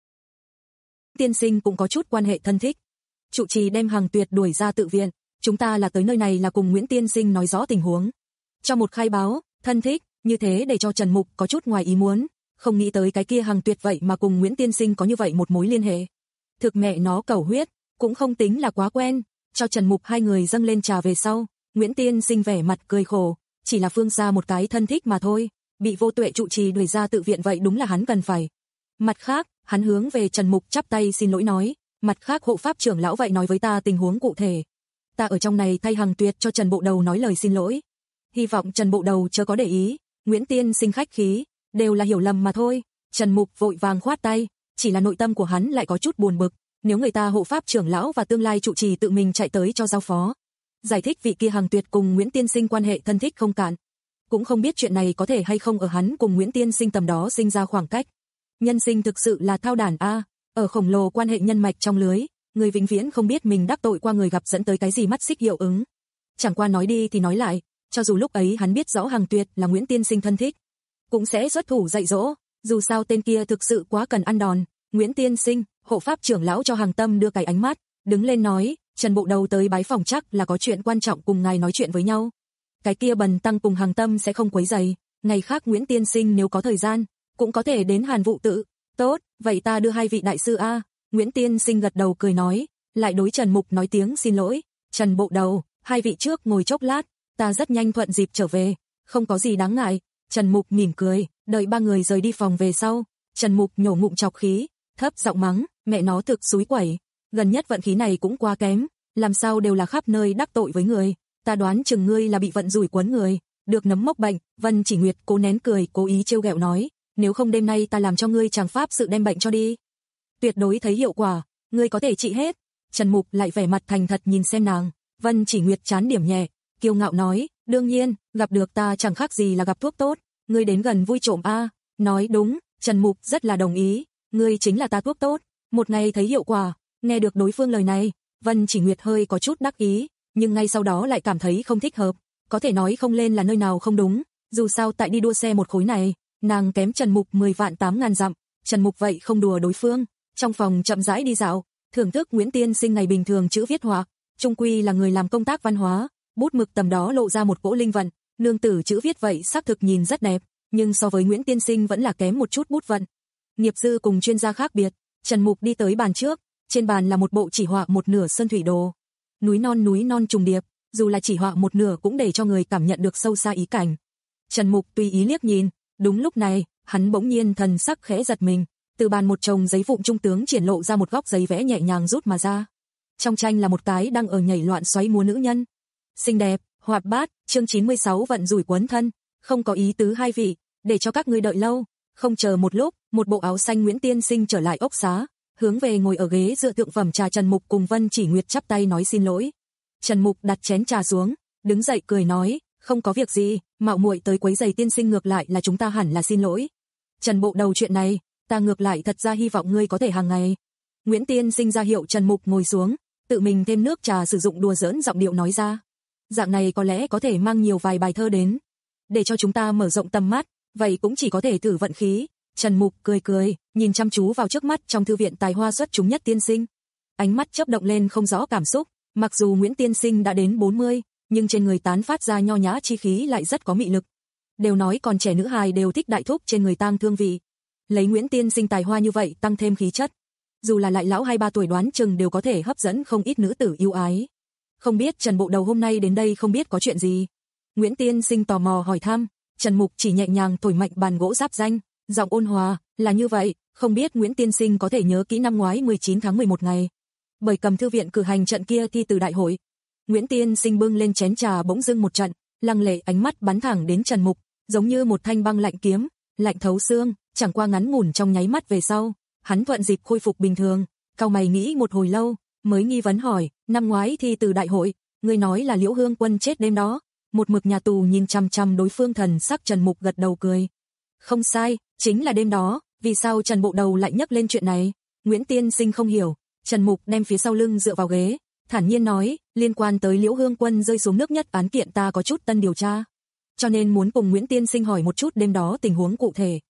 Tiên sinh cũng có chút quan hệ thân thích. Trụ trì đem Hằng Tuyệt đuổi ra tự viện, chúng ta là tới nơi này là cùng Nguyễn tiên sinh nói rõ tình huống. Cho một khai báo, thân thích, như thế để cho Trần Mục có chút ngoài ý muốn, không nghĩ tới cái kia Hằng Tuyệt vậy mà cùng Nguyễn tiên sinh có như vậy một mối liên hệ. Thực mẹ nó cầu huyết, cũng không tính là quá quen, cho Trần Mục hai người dâng lên trà về sau, Nguyễn tiên sinh vẻ mặt cười khổ, chỉ là phương xa một cái thân thích mà thôi, bị vô tuệ trụ trì đuổi ra tự viện vậy đúng là hắn cần phải. Mặt khác, hắn hướng về Trần Mục chắp tay xin lỗi nói, mặt khác hộ pháp trưởng lão vậy nói với ta tình huống cụ thể. Ta ở trong này thay Hằng Tuyệt cho Trần Bộ Đầu nói lời xin lỗi. Hy vọng Trần Bộ Đầu chớ có để ý, Nguyễn tiên sinh khách khí, đều là hiểu lầm mà thôi. Trần Mục vội vàng khoát tay, chỉ là nội tâm của hắn lại có chút buồn bực, nếu người ta hộ pháp trưởng lão và tương lai trụ trì tự mình chạy tới cho giao phó. Giải thích vị kia Hằng Tuyệt cùng Nguyễn tiên sinh quan hệ thân thích không cạn. Cũng không biết chuyện này có thể hay không ở hắn cùng Nguyễn tiên sinh tầm đó sinh ra khoảng cách. Nhân sinh thực sự là thao đản a, ở khổng lồ quan hệ nhân mạch trong lưới, người vĩnh viễn không biết mình đắc tội qua người gặp dẫn tới cái gì mắt xích hiệu ứng. Chẳng qua nói đi thì nói lại, cho dù lúc ấy hắn biết rõ Hằng Tuyệt là Nguyễn tiên sinh thân thích, cũng sẽ xuất thủ dạy dỗ, dù sao tên kia thực sự quá cần ăn đòn. Nguyễn tiên sinh, hộ pháp trưởng lão cho Hằng Tâm đưa cái ánh mắt, đứng lên nói, Trần Bộ Đầu tới bái phòng chắc là có chuyện quan trọng cùng ngài nói chuyện với nhau. Cái kia Bần tăng cùng Hằng Tâm sẽ không quấy rầy, ngày khác Nguyễn tiên sinh nếu có thời gian, cũng có thể đến Hàn Vụ Tự. Tốt, vậy ta đưa hai vị đại sư a. Nguyễn tiên sinh gật đầu cười nói, lại đối Trần Mục nói tiếng xin lỗi. Trần Bộ Đầu, hai vị trước ngồi chốc lát, ta rất nhanh thuận dịp trở về, không có gì đáng ngại. Trần Mục mỉm cười, đợi ba người rời đi phòng về sau, Trần Mục nhổ ngụm chọc khí, thấp giọng mắng, mẹ nó thực xúi quẩy, gần nhất vận khí này cũng quá kém, làm sao đều là khắp nơi đắc tội với người, ta đoán chừng ngươi là bị vận rủi quấn người, được nấm mốc bệnh. Vân Chỉ Nguyệt cố nén cười, cố ý trêu ghẹo nói, nếu không đêm nay ta làm cho ngươi chàng pháp sự đem bệnh cho đi, tuyệt đối thấy hiệu quả, ngươi có thể trị hết. Trần Mục lại vẻ mặt thành thật nhìn xem nàng, Vân Chỉ Nguyệt chán điểm nhẹ, kiêu ngạo nói, đương nhiên, gặp được ta chẳng khác gì là gặp thuốc tốt, ngươi đến gần vui trộm a. Nói đúng, Trần Mục rất là đồng ý, ngươi chính là ta thuốc tốt, một ngày thấy hiệu quả. Nghe được đối phương lời này, Vân Chỉ Nguyệt hơi có chút đắc ý, nhưng ngay sau đó lại cảm thấy không thích hợp, có thể nói không lên là nơi nào không đúng, dù sao tại đi đua xe một khối này, nàng kém Trần Mục mười vạn tám ngàn dặm, Trần Mục vậy không đùa đối phương. Trong phòng chậm rãi đi dạo, thưởng thức Nguyễn tiên sinh ngày bình thường chữ viết họa, trung quy là người làm công tác văn hóa, bút mực tầm đó lộ ra một cỗ linh vận, nương tử chữ viết vậy xác thực nhìn rất đẹp, nhưng so với Nguyễn tiên sinh vẫn là kém một chút bút vận. Nghiệp dư cùng chuyên gia khác biệt, Trần Mục đi tới bàn trước, trên bàn là một bộ chỉ họa một nửa sơn thủy đồ, núi non núi non trùng điệp, dù là chỉ họa một nửa cũng để cho người cảm nhận được sâu xa ý cảnh. Trần Mục tùy ý liếc nhìn, đúng lúc này, hắn bỗng nhiên thần sắc khẽ giật mình, từ bàn một chồng giấy vụn trung tướng triển lộ ra một góc giấy vẽ nhẹ nhàng rút mà ra. Trong tranh là một cái đang ở nhảy loạn xoáy múa nữ nhân, xinh đẹp, hoạt bát. Chương chín mươi sáu vận rủi quấn thân, không có ý tứ hai vị, để cho các ngươi đợi lâu. Không chờ một lúc, một bộ áo xanh Nguyễn tiên sinh trở lại ốc xá, hướng về ngồi ở ghế dựa tượng phẩm trà Trần Mục cùng Vân Chỉ Nguyệt chắp tay nói xin lỗi. Trần Mục đặt chén trà xuống, đứng dậy cười nói, không có việc gì, mạo muội tới quấy giày tiên sinh ngược lại là chúng ta hẳn là xin lỗi. Trần Bộ Đầu, chuyện này, ta ngược lại thật ra hy vọng ngươi có thể hàng ngày. Nguyễn tiên sinh ra hiệu Trần Mục ngồi xuống, tự mình thêm nước trà sử dụng đùa giỡn giọng điệu nói ra. Dạng này có lẽ có thể mang nhiều vài bài thơ đến, để cho chúng ta mở rộng tầm mắt, vậy cũng chỉ có thể thử vận khí. Trần Mục cười cười, nhìn chăm chú vào trước mắt trong thư viện tài hoa xuất chúng nhất tiên sinh. Ánh mắt chớp động lên không rõ cảm xúc, mặc dù Nguyễn tiên sinh đã đến bốn mươi, nhưng trên người tán phát ra nho nhã chi khí lại rất có mị lực. Đều nói còn trẻ nữ hài đều thích đại thúc trên người tang thương vị. Lấy Nguyễn tiên sinh tài hoa như vậy tăng thêm khí chất, dù là lại lão hai ba tuổi đoán chừng đều có thể hấp dẫn không ít nữ tử yêu ái. Không biết Trần Bộ Đầu hôm nay đến đây không biết có chuyện gì? Nguyễn tiên sinh tò mò hỏi thăm. Trần Mục chỉ nhẹ nhàng thổi mạnh bàn gỗ giáp danh, giọng ôn hòa, là như vậy, không biết Nguyễn tiên sinh có thể nhớ kỹ năm ngoái mười chín tháng mười một ngày, bởi cầm thư viện cử hành trận kia thi từ đại hội. Nguyễn tiên sinh bưng lên chén trà bỗng dưng một trận, lăng lệ ánh mắt bắn thẳng đến Trần Mục, giống như một thanh băng lạnh kiếm, lạnh thấu xương, chẳng qua ngắn ngủn trong nháy mắt về sau, hắn thuận dịp khôi phục bình thường, cau mày nghĩ một hồi lâu, mới nghi vấn hỏi, năm ngoái thi từ đại hội, ngươi nói là Liễu Hương Quân chết đêm đó? Một mực nhà tù nhìn chăm chăm đối phương thần sắc Trần Mục gật đầu cười. Không sai, chính là đêm đó, vì sao Trần Bộ Đầu lại nhắc lên chuyện này? Nguyễn tiên sinh không hiểu, Trần Mục đem phía sau lưng dựa vào ghế, thản nhiên nói, liên quan tới Liễu Hương Quân rơi xuống nước nhất án kiện ta có chút tân điều tra, cho nên muốn cùng Nguyễn tiên sinh hỏi một chút đêm đó tình huống cụ thể.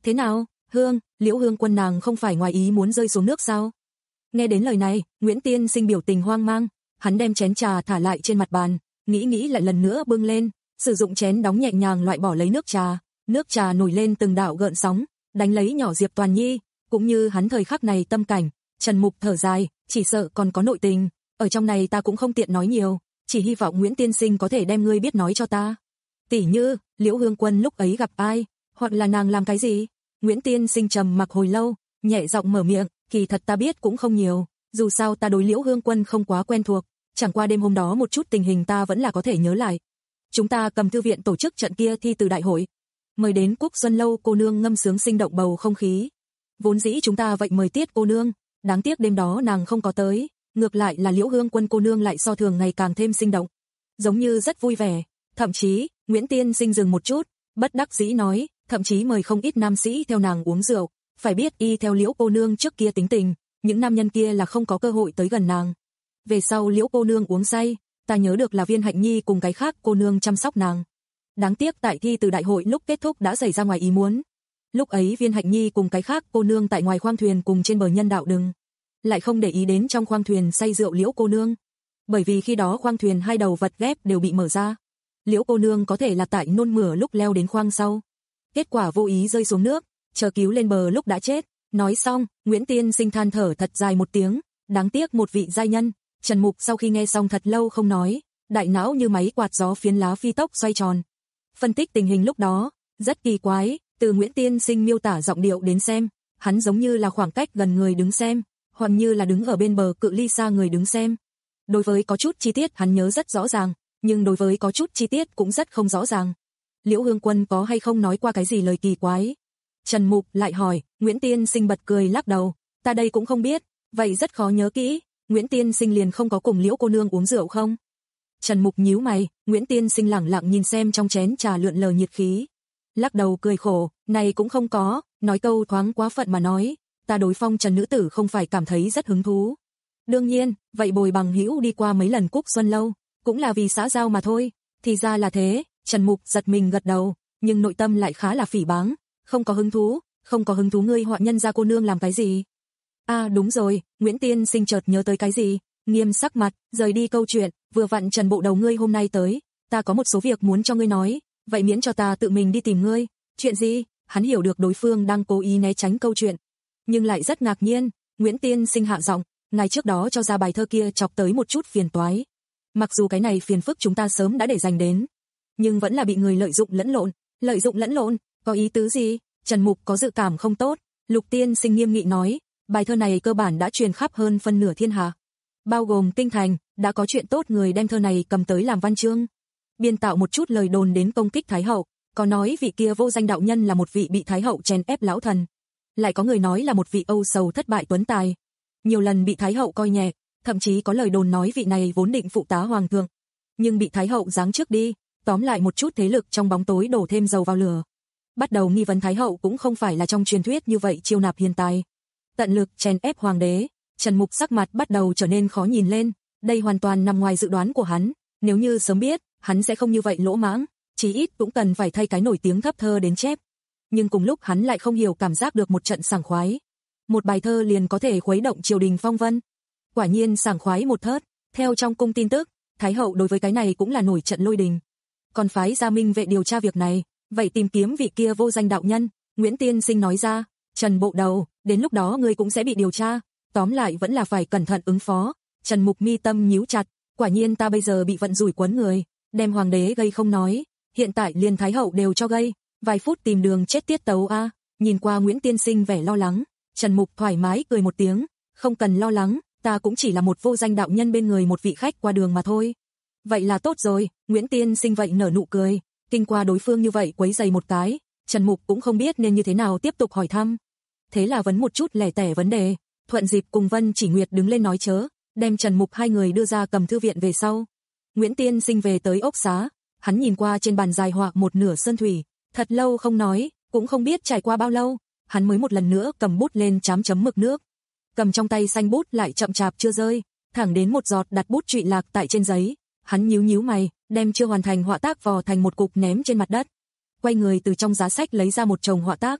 Thế nào, Hương, Liễu Hương Quân nàng không phải ngoài ý muốn rơi xuống nước sao? Nghe đến lời này, Nguyễn Tiên Sinh biểu tình hoang mang, hắn đem chén trà thả lại trên mặt bàn, nghĩ nghĩ lại lần nữa bưng lên, sử dụng chén đóng nhẹ nhàng loại bỏ lấy nước trà, nước trà nổi lên từng đạo gợn sóng, đánh lấy nhỏ Diệp Toàn Nhi, cũng như hắn thời khắc này tâm cảnh. Trần Mục thở dài, chỉ sợ còn có nội tình, ở trong này ta cũng không tiện nói nhiều, chỉ hy vọng Nguyễn Tiên Sinh có thể đem ngươi biết nói cho ta. Tỷ như, Liễu Hương Quân lúc ấy gặp ai, hoặc là nàng làm cái gì? Nguyễn Tiên Sinh trầm mặc hồi lâu, nhẹ giọng mở miệng, kỳ thật ta biết cũng không nhiều, dù sao ta đối Liễu Hương Quân không quá quen thuộc, chẳng qua đêm hôm đó một chút tình hình ta vẫn là có thể nhớ lại. Chúng ta cầm thư viện tổ chức trận kia thi từ đại hội, mời đến Cúc Xuân Lâu cô nương ngâm sướng sinh động bầu không khí. Vốn dĩ chúng ta vậy mời Tiết cô nương, đáng tiếc đêm đó nàng không có tới, ngược lại là Liễu Hương Quân cô nương lại so thường ngày càng thêm sinh động, giống như rất vui vẻ, thậm chí, Nguyễn Tiên Sinh dừng một chút, bất đắc dĩ nói, thậm chí mời không ít nam sĩ theo nàng uống rượu, phải biết y theo Liễu cô nương trước kia tính tình, những nam nhân kia là không có cơ hội tới gần nàng. Về sau Liễu cô nương uống say, ta nhớ được là Viên Hạnh Nhi cùng cái khác cô nương chăm sóc nàng. Đáng tiếc tại thi từ đại hội lúc kết thúc đã xảy ra ngoài ý muốn. Lúc ấy Viên Hạnh Nhi cùng cái khác cô nương tại ngoài khoang thuyền cùng trên bờ nhân đạo đừng, lại không để ý đến trong khoang thuyền say rượu Liễu cô nương. Bởi vì khi đó khoang thuyền hai đầu vật ghép đều bị mở ra. Liễu cô nương có thể là tại nôn mửa lúc leo đến khoang sau. Kết quả vô ý rơi xuống nước, chờ cứu lên bờ lúc đã chết. Nói xong, Nguyễn Tiên Sinh than thở thật dài một tiếng, đáng tiếc một vị giai nhân. Trần Mục sau khi nghe xong thật lâu không nói, đại não như máy quạt gió phiến lá phi tốc xoay tròn. Phân tích tình hình lúc đó, rất kỳ quái, từ Nguyễn Tiên Sinh miêu tả giọng điệu đến xem, hắn giống như là khoảng cách gần người đứng xem, hoặc như là đứng ở bên bờ cự ly xa người đứng xem. Đối với có chút chi tiết hắn nhớ rất rõ ràng, nhưng đối với có chút chi tiết cũng rất không rõ ràng. Liễu Hương Quân có hay không nói qua cái gì lời kỳ quái? Trần Mục lại hỏi, Nguyễn Tiên Sinh bật cười lắc đầu, ta đây cũng không biết, vậy rất khó nhớ kỹ, Nguyễn Tiên Sinh liền không có cùng Liễu cô nương uống rượu không? Trần Mục nhíu mày, Nguyễn Tiên Sinh lẳng lặng nhìn xem trong chén trà lượn lờ nhiệt khí. Lắc đầu cười khổ, này cũng không có, nói câu thoáng quá phận mà nói, ta đối Phong Trần nữ tử không phải cảm thấy rất hứng thú. Đương nhiên, vậy bồi bằng hữu đi qua mấy lần Cúc Xuân Lâu, cũng là vì xã giao mà thôi, thì ra là thế, Trần Mục giật mình gật đầu, nhưng nội tâm lại khá là phỉ báng, không có hứng thú, không có hứng thú ngươi họa nhân gia cô nương làm cái gì? À đúng rồi, Nguyễn Tiên Sinh chợt nhớ tới cái gì, nghiêm sắc mặt, rời đi câu chuyện, vừa vặn Trần bộ đầu ngươi hôm nay tới, ta có một số việc muốn cho ngươi nói, vậy miễn cho ta tự mình đi tìm ngươi. Chuyện gì? Hắn hiểu được đối phương đang cố ý né tránh câu chuyện, nhưng lại rất ngạc nhiên. Nguyễn Tiên Sinh hạ giọng, ngày trước đó cho ra bài thơ kia chọc tới một chút phiền toái. Mặc dù cái này phiền phức chúng ta sớm đã để dành đến, nhưng vẫn là bị người lợi dụng lẫn lộn. Lợi dụng lẫn lộn, có ý tứ gì? Trần Mục có dự cảm không tốt. Lục Tiên Sinh nghiêm nghị nói, bài thơ này cơ bản đã truyền khắp hơn phân nửa thiên hạ, bao gồm kinh thành, đã có chuyện tốt người đem thơ này cầm tới làm văn chương, biên tạo một chút lời đồn đến công kích Thái hậu, có nói vị kia vô danh đạo nhân là một vị bị Thái hậu chèn ép lão thần, lại có người nói là một vị âu sầu thất bại tuấn tài, nhiều lần bị Thái hậu coi nhẹ, thậm chí có lời đồn nói vị này vốn định phụ tá hoàng thượng, nhưng bị Thái hậu giáng trước đi, tóm lại một chút thế lực trong bóng tối đổ thêm dầu vào lửa. Bắt đầu nghi vấn Thái hậu cũng không phải là trong truyền thuyết như vậy chiêu nạp hiền tài, tận lực chèn ép hoàng đế. Trần Mục sắc mặt bắt đầu trở nên khó nhìn lên, đây hoàn toàn nằm ngoài dự đoán của hắn, nếu như sớm biết, hắn sẽ không như vậy lỗ mãng, chí ít cũng cần phải thay cái nổi tiếng thấp thơ đến chép. Nhưng cùng lúc hắn lại không hiểu cảm giác được một trận sảng khoái. Một bài thơ liền có thể khuấy động triều đình phong vân. Quả nhiên sảng khoái một thớt, theo trong cung tin tức, Thái hậu đối với cái này cũng là nổi trận lôi đình. Còn phái gia minh vệ điều tra việc này, vậy tìm kiếm vị kia vô danh đạo nhân. Nguyễn Tiên Sinh nói ra, Trần bộ đầu, đến lúc đó ngươi cũng sẽ bị điều tra, tóm lại vẫn là phải cẩn thận ứng phó. Trần Mục mi tâm nhíu chặt, quả nhiên ta bây giờ bị vận rủi quấn người, đem hoàng đế gây không nói, hiện tại liền Thái hậu đều cho gây, vài phút tìm đường chết tiết tấu a. Nhìn qua Nguyễn Tiên Sinh vẻ lo lắng, Trần Mục thoải mái cười một tiếng, không cần lo lắng, ta cũng chỉ là một vô danh đạo nhân bên người một vị khách qua đường mà thôi. Vậy là tốt rồi. Nguyễn Tiên Sinh vậy nở nụ cười, kinh qua đối phương như vậy quấy giày một cái, Trần Mục cũng không biết nên như thế nào tiếp tục hỏi thăm. Thế là vấn một chút lẻ tẻ vấn đề, thuận dịp cùng Vân Chỉ Nguyệt đứng lên nói chớ, đem Trần Mục hai người đưa ra cầm thư viện về sau. Nguyễn Tiên Sinh về tới ốc xá, hắn nhìn qua trên bàn dài họa một nửa sơn thủy, thật lâu không nói, cũng không biết trải qua bao lâu, hắn mới một lần nữa cầm bút lên chám chấm mực nước. Cầm trong tay xanh bút lại chậm chạp chưa rơi, thẳng đến một giọt đặt bút trụy lạc tại trên giấy, hắn nhíu nhíu mày, đem chưa hoàn thành họa tác vò thành một cục ném trên mặt đất. Quay người từ trong giá sách lấy ra một chồng họa tác.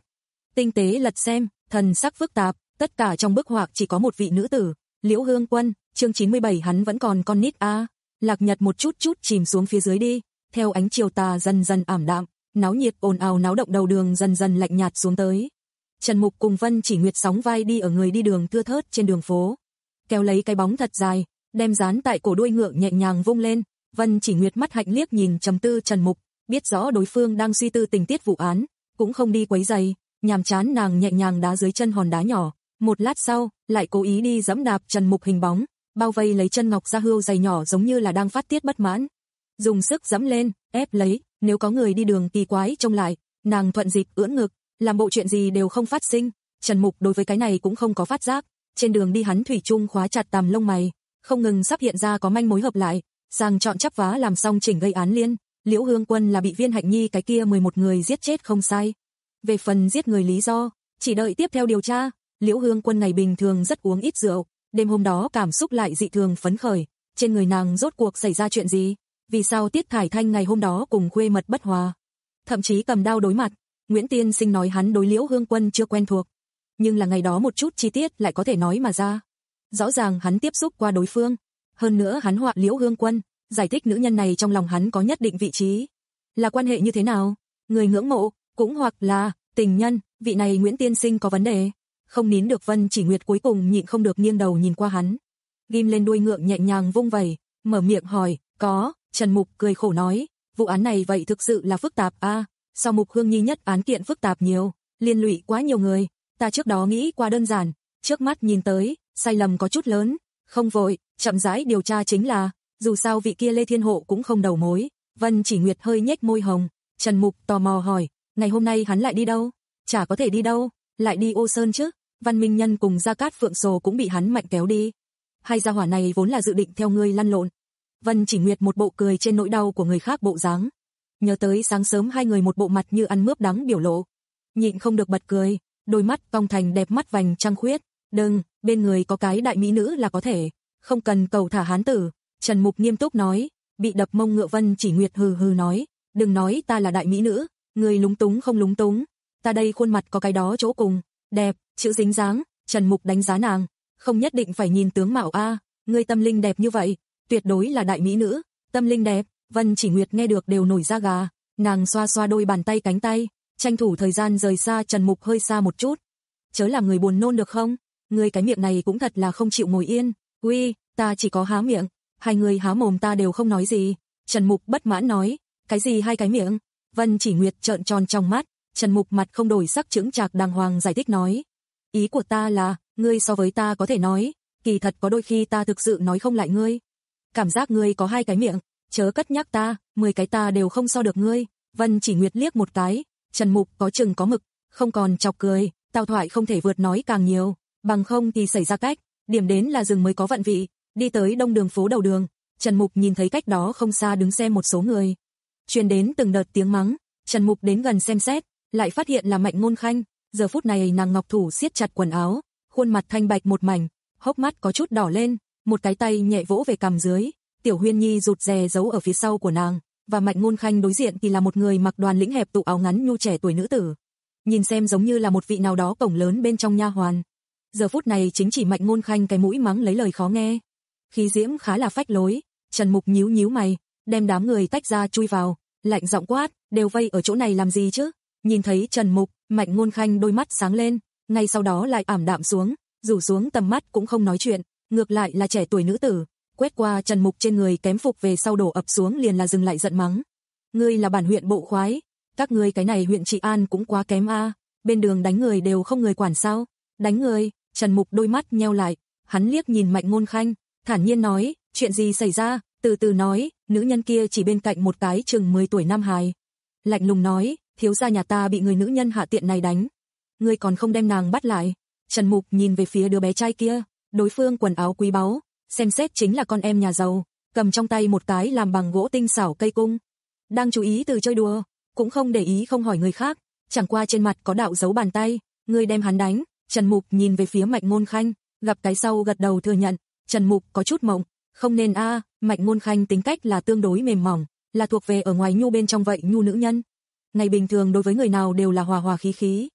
tinh tế lật xem, thần sắc phức tạp, tất cả trong bức họa chỉ có một vị nữ tử, Liễu Hương Quân. Chương chín mươi bảy hắn vẫn còn con nít a. À. Lạc Nhật một chút chút chìm xuống phía dưới đi, theo ánh chiều tà dần dần ảm đạm, náo nhiệt ồn ào náo động đầu đường dần dần lạnh nhạt xuống tới. Trần Mục cùng Vân Chỉ Nguyệt sóng vai đi ở người đi đường thưa thớt trên đường phố, kéo lấy cái bóng thật dài, đem dán tại cổ đuôi ngựa nhẹ nhàng vung lên. Vân Chỉ Nguyệt mắt hạnh liếc nhìn trầm tư Trần Mục, biết rõ đối phương đang suy tư tình tiết vụ án, cũng không đi quấy rầy, nhàm chán nàng nhẹ nhàng đá dưới chân hòn đá nhỏ, một lát sau, lại cố ý đi giẫm đạp Trần Mục hình bóng, bao vây lấy chân ngọc da hươu dày nhỏ giống như là đang phát tiết bất mãn. Dùng sức giẫm lên, ép lấy, nếu có người đi đường kỳ quái trông lại, nàng thuận dịp ưỡn ngực, làm bộ chuyện gì đều không phát sinh. Trần Mục đối với cái này cũng không có phát giác, trên đường đi hắn thủy chung khóa chặt tằm lông mày, không ngừng sắp hiện ra có manh mối hợp lại, sang chọn chắp vá làm xong chỉnh gây án liên. Liễu Hương Quân là bị Viên Hạnh Nhi cái kia mười một người giết chết không sai. Về phần giết người lý do, chỉ đợi tiếp theo điều tra. Liễu Hương Quân ngày bình thường rất uống ít rượu, đêm hôm đó cảm xúc lại dị thường phấn khởi, trên người nàng rốt cuộc xảy ra chuyện gì? Vì sao Tiết Thải Thanh ngày hôm đó cùng khuê mật bất hòa, thậm chí cầm đao đối mặt? Nguyễn Tiên Sinh nói hắn đối Liễu Hương Quân chưa quen thuộc, nhưng là ngày đó một chút chi tiết lại có thể nói mà ra. Rõ ràng hắn tiếp xúc qua đối phương, hơn nữa hắn họa Liễu Hương Quân, giải thích nữ nhân này trong lòng hắn có nhất định vị trí. Là quan hệ như thế nào? Người ngưỡng mộ, cũng hoặc là tình nhân, vị này Nguyễn Tiên Sinh có vấn đề. Không nín được Vân Chỉ Nguyệt cuối cùng nhịn không được nghiêng đầu nhìn qua hắn. Ghim lên đuôi ngựa nhẹ nhàng vung vẩy, mở miệng hỏi, có. Trần Mục cười khổ nói, vụ án này vậy thực sự là phức tạp a. À, so Mục Hương Nhi nhất án kiện phức tạp nhiều, liên lụy quá nhiều người, ta trước đó nghĩ qua đơn giản, trước mắt nhìn tới, sai lầm có chút lớn, không vội, chậm rãi điều tra chính là, dù sao vị kia Lê Thiên Hộ cũng không đầu mối. Vân Chỉ Nguyệt hơi nhếch môi hồng. Trần Mục tò mò hỏi, ngày hôm nay hắn lại đi đâu? Chả có thể đi đâu, lại đi Ô Sơn chứ? Văn Minh Nhân cùng Gia Cát Phượng Sồ cũng bị hắn mạnh kéo đi. Hai gia hỏa này vốn là dự định theo ngươi lăn lộn. Vân Chỉ Nguyệt một bộ cười trên nỗi đau của người khác bộ dáng. Nhớ tới sáng sớm hai người một bộ mặt như ăn mướp đắng biểu lộ, nhịn không được bật cười, đôi mắt cong thành đẹp mắt vành trăng khuyết. Đừng, bên người có cái đại mỹ nữ là có thể, không cần cầu thả hán tử. Trần Mục nghiêm túc nói. Bị đập mông ngựa Vân Chỉ Nguyệt hừ hừ nói, đừng nói ta là đại mỹ nữ, người lúng túng không lúng túng, ta đây khuôn mặt có cái đó chỗ cùng, đẹp, chữ dính dáng. Trần Mục đánh giá nàng, không nhất định phải nhìn tướng mạo a, à, ngươi tâm linh đẹp như vậy, tuyệt đối là đại mỹ nữ. Tâm linh đẹp, Vân Chỉ Nguyệt nghe được đều nổi da gà, nàng xoa xoa đôi bàn tay cánh tay, tranh thủ thời gian rời xa Trần Mục hơi xa một chút. Chớ làm người buồn nôn được không? Ngươi cái miệng này cũng thật là không chịu ngồi yên. Uy, ta chỉ có há miệng, hai người há mồm ta đều không nói gì. Trần Mục bất mãn nói, cái gì hai cái miệng? Vân Chỉ Nguyệt trợn tròn trong mắt. Trần Mục mặt không đổi sắc chững chạc đàng hoàng giải thích nói, ý của ta là, ngươi so với ta có thể nói, kỳ thật có đôi khi ta thực sự nói không lại ngươi. Cảm giác ngươi có hai cái miệng, chớ cất nhắc ta, mười cái ta đều không so được ngươi. Vân Chỉ Nguyệt liếc một cái, Trần Mục có chừng có mực, không còn chọc cười, tao thoại không thể vượt nói càng nhiều, bằng không thì xảy ra cách, điểm đến là rừng mới có vận vị. Đi tới đông đường phố đầu đường, Trần Mục nhìn thấy cách đó không xa đứng xem một số người, truyền đến từng đợt tiếng mắng. Trần Mục đến gần xem xét, lại phát hiện là Mạnh Ngôn Khanh. Giờ phút này nàng ngọc thủ siết chặt quần áo, khuôn mặt thanh bạch một mảnh, hốc mắt có chút đỏ lên, một cái tay nhẹ vỗ về cằm dưới. Tiểu Huyên Nhi rụt rè giấu ở phía sau của nàng, và Mạnh Ngôn Khanh đối diện thì là một người mặc đoàn lĩnh hẹp tụ áo ngắn nhu trẻ tuổi nữ tử, nhìn xem giống như là một vị nào đó cổng lớn bên trong nha hoàn. Giờ phút này chính chỉ Mạnh Ngôn Khanh cái mũi mắng lấy lời khó nghe, khí diễm khá là phách lối. Trần Mục nhíu nhíu mày, đem đám người tách ra chui vào, lạnh giọng quát, đều vây ở chỗ này làm gì chứ? Nhìn thấy Trần Mục, Mạnh Ngôn Khanh đôi mắt sáng lên, ngay sau đó lại ảm đạm xuống, rủ xuống tầm mắt cũng không nói chuyện, ngược lại là trẻ tuổi nữ tử, quét qua Trần Mục trên người kém phục về sau đổ ập xuống liền là dừng lại giận mắng. Ngươi là bản huyện bộ khoái, các ngươi cái này huyện trị an cũng quá kém a, à. Bên đường đánh người đều không người quản sao? Đánh người? Trần Mục đôi mắt nheo lại, hắn liếc nhìn Mạnh Ngôn Khanh, thản nhiên nói, chuyện gì xảy ra? Từ từ nói. Nữ nhân kia chỉ bên cạnh một cái chừng mười tuổi nam hài, lạnh lùng nói, thiếu gia nhà ta bị người nữ nhân hạ tiện này đánh, ngươi còn không đem nàng bắt lại? Trần Mục nhìn về phía đứa bé trai kia, đối phương quần áo quý báu, xem xét chính là con em nhà giàu, cầm trong tay một cái làm bằng gỗ tinh xảo cây cung, đang chú ý từ chơi đùa, cũng không để ý không hỏi người khác, chẳng qua trên mặt có đạo dấu bàn tay. Ngươi đem hắn đánh? Trần Mục nhìn về phía Mạnh Ngôn Khanh, gặp cái sau gật đầu thừa nhận. Trần Mục có chút mộng, không nên a, à, Mạnh Ngôn Khanh tính cách là tương đối mềm mỏng, là thuộc về ở ngoài nhu bên trong vậy nhu nữ nhân. Ngày bình thường đối với người nào đều là hòa hòa khí khí.